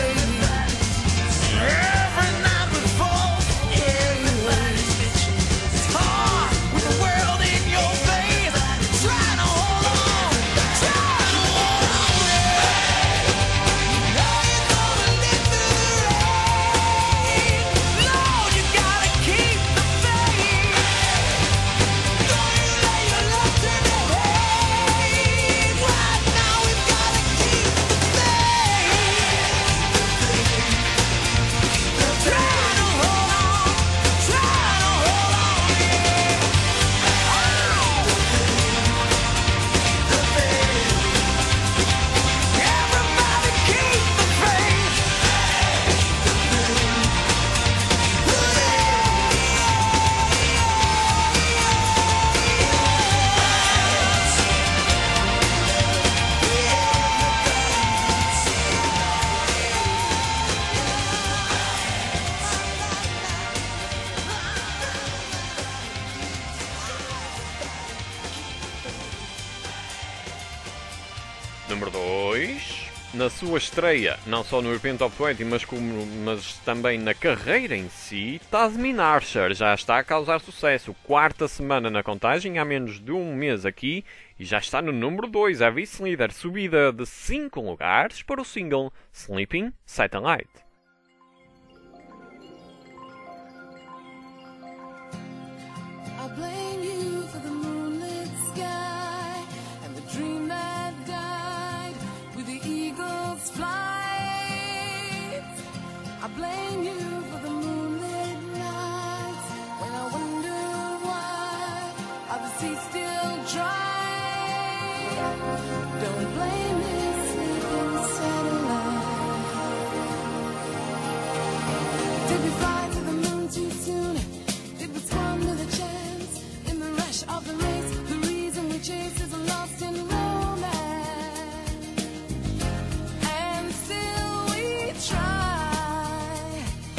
Every night we fall. It's hard with the world in your face. Trying to hold on. Trying to hold on. How you gonna live through the rain? Lord, you gotta keep the faith. Don't you lay your love to the hate. Right now we've gotta keep the faith. Trying to hold on. Trying to hold on. Everybody keep the faith. Número 2. Na sua estreia, não só no European Top 20, mas também na carreira em si, Tasmin Archer já está a causar sucesso. Quarta semana na contagem, há menos de um mês aqui, e já está no número 2, a vice-líder, subida de 5 lugares para o single Sleeping Satellite. I blame you for the moonlit sky and the dream that died with the eagle's flight. I blame you for the moonlit nights when I wonder why are the seas still dry. Don't blame this sleeping satellite. Did we fly to the moon too soon? Did we squander the chance in the rush of the race? The reason we chase is lost in romance, and still we try.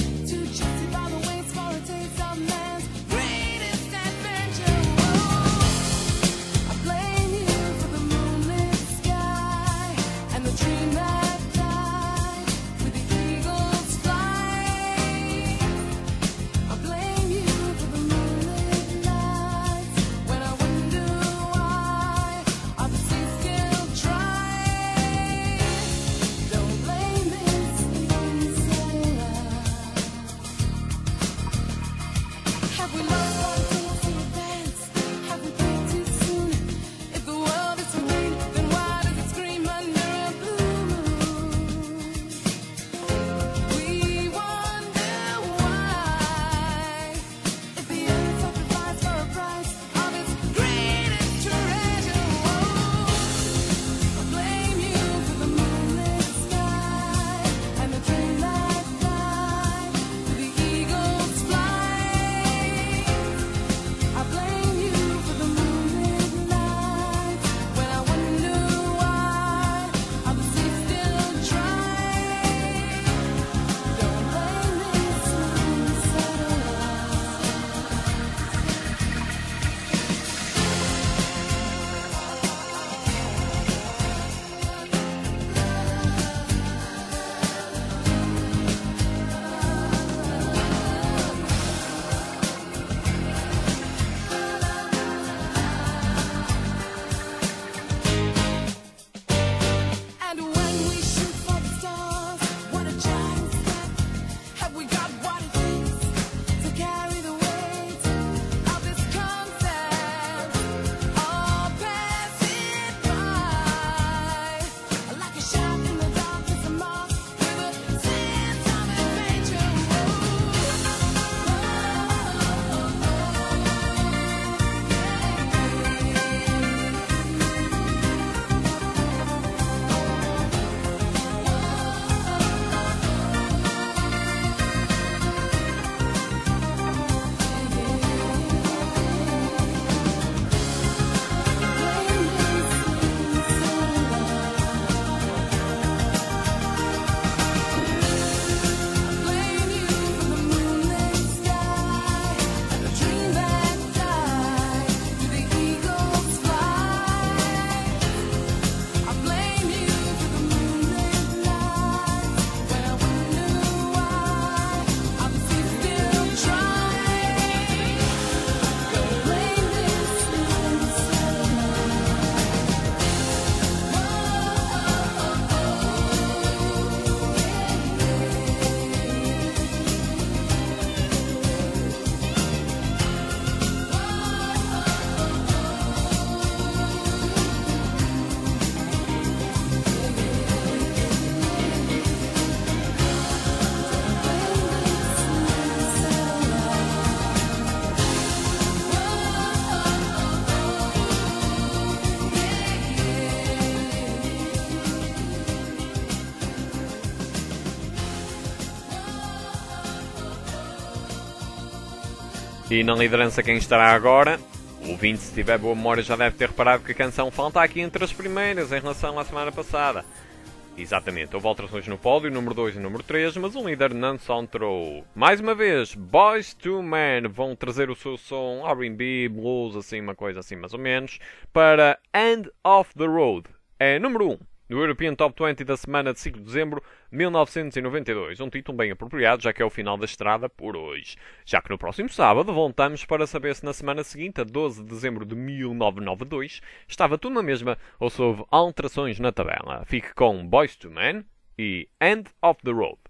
E na liderança quem estará agora? O ouvinte, se tiver boa memória, já deve ter reparado que a canção falta aqui entre as primeiras em relação à semana passada. Exatamente, houve alterações no pódio, número 2 e número 3, mas o líder não se alterou. Mais uma vez, Boyz II Men vão trazer o seu som R&B, blues, assim, uma coisa assim mais ou menos, para End of the Road. É número 1 do European Top 20 da semana de 5 de dezembro de 1992. Um título bem apropriado, já que é o final da estrada por hoje. Já que no próximo sábado voltamos para saber se na semana seguinte, a 12 de dezembro de 1992, estava tudo na mesma ou se houve alterações na tabela. Fique com Boyz II Men e End of the Road.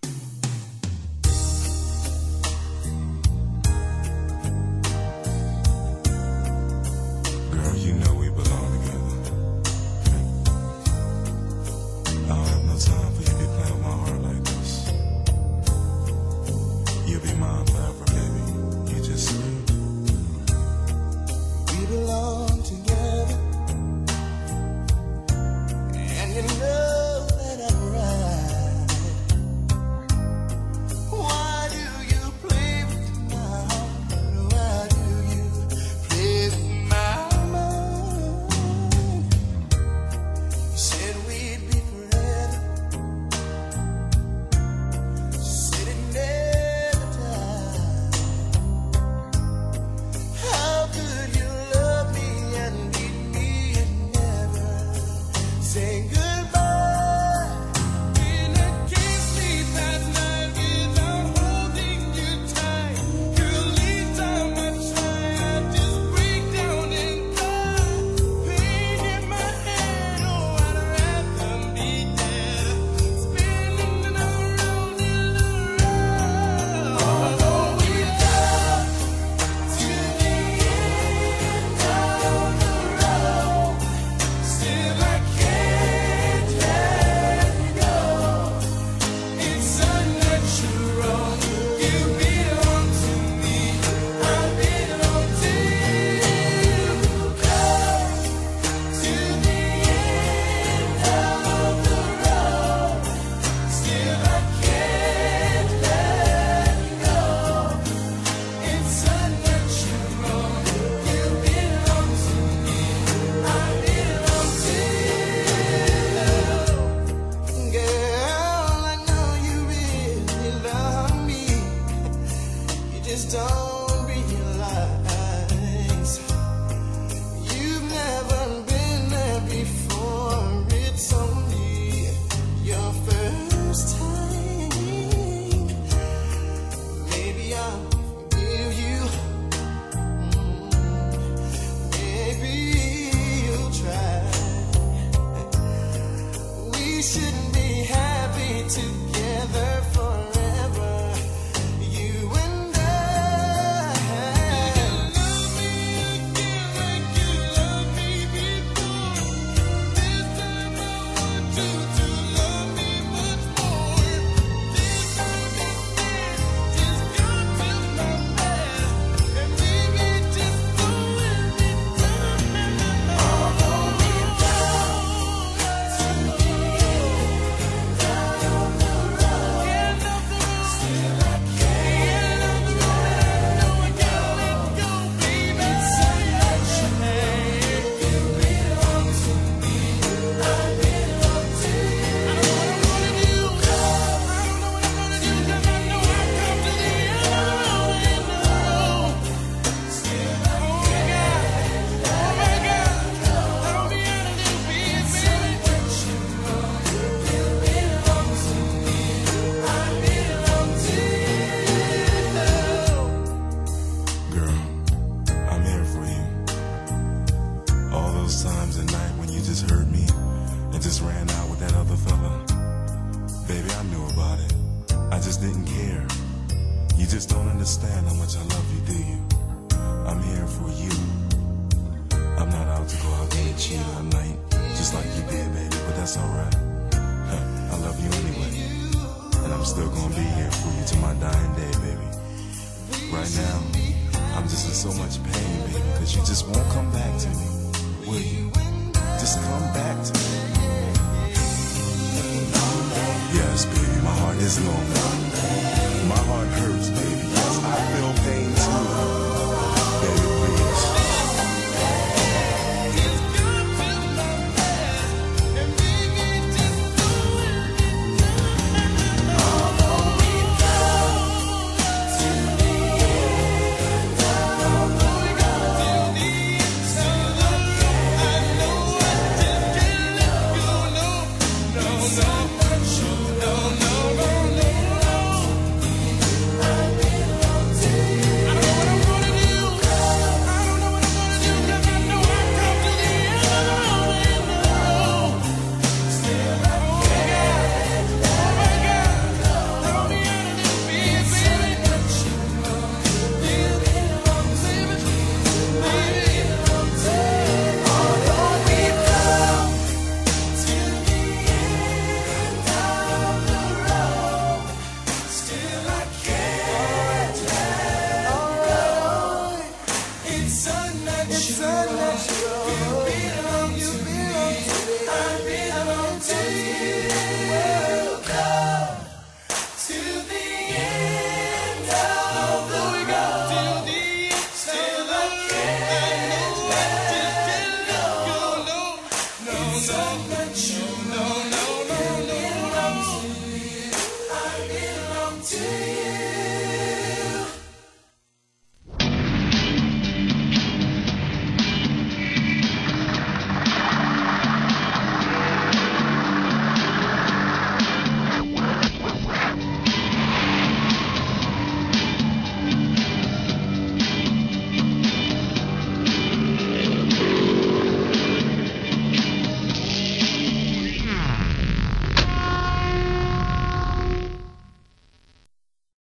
Girl, you know we belong together. I don't have no time for you to be playing with my heart like this. You'll be mine forever, baby. You just We belong together, and you know that I'm right. Why do you play with my heart? Why do you play with my mind? You said we'd be forever, said it never died. How could you love me and leave me and never say goodbye? When I can't sleep at night without holding you tight, girl, each time I try, I just break down and cry. Pain in my head, oh, I'd rather be dead, spinning around in the road. Although we love to the end of the road, still I can't let go. It's unnatural. You belong to me, I belong to you. Close to the end of the road, still I can't let go. It's unnatural. You belong to me, I belong to you. Girl, I know you really love me. You just don't realize you've never been there before. It's only your first time. Maybe I'll give you. Maybe you'll try. We should be happy together forever, you and I. Love me again like you loved me before. This time I want you to love me much more. This time instead, just come to my bed, and maybe just go with me time. Although we go to the end of the road, still I can't let go. No, I can't let go, baby. It's unnatural. You belong to me, I belong to you. I don't know what I'm gonna do. I don't know what I'm gonna do, 'cause I know I've come to the end of the road. Still I can't let go. Oh my God, I don't be able to do it, baby. You belong to me, I belong to you. Girl, I'm here for you. All those times at night when you just hurt me and just ran out with that other fella. Baby, I knew about it. I just didn't care. You just don't understand how much I love you, do you? I'm here for you. I'm not out to go out there and cheat all night, just like you did, baby, but that's alright. I love you anyway. And I'm still gonna be here for you to my dying day, baby. Right now, I'm just in so much pain, baby, because you just won't come back to me. Will you? Just come back to me. Yes, baby, my heart is lonely.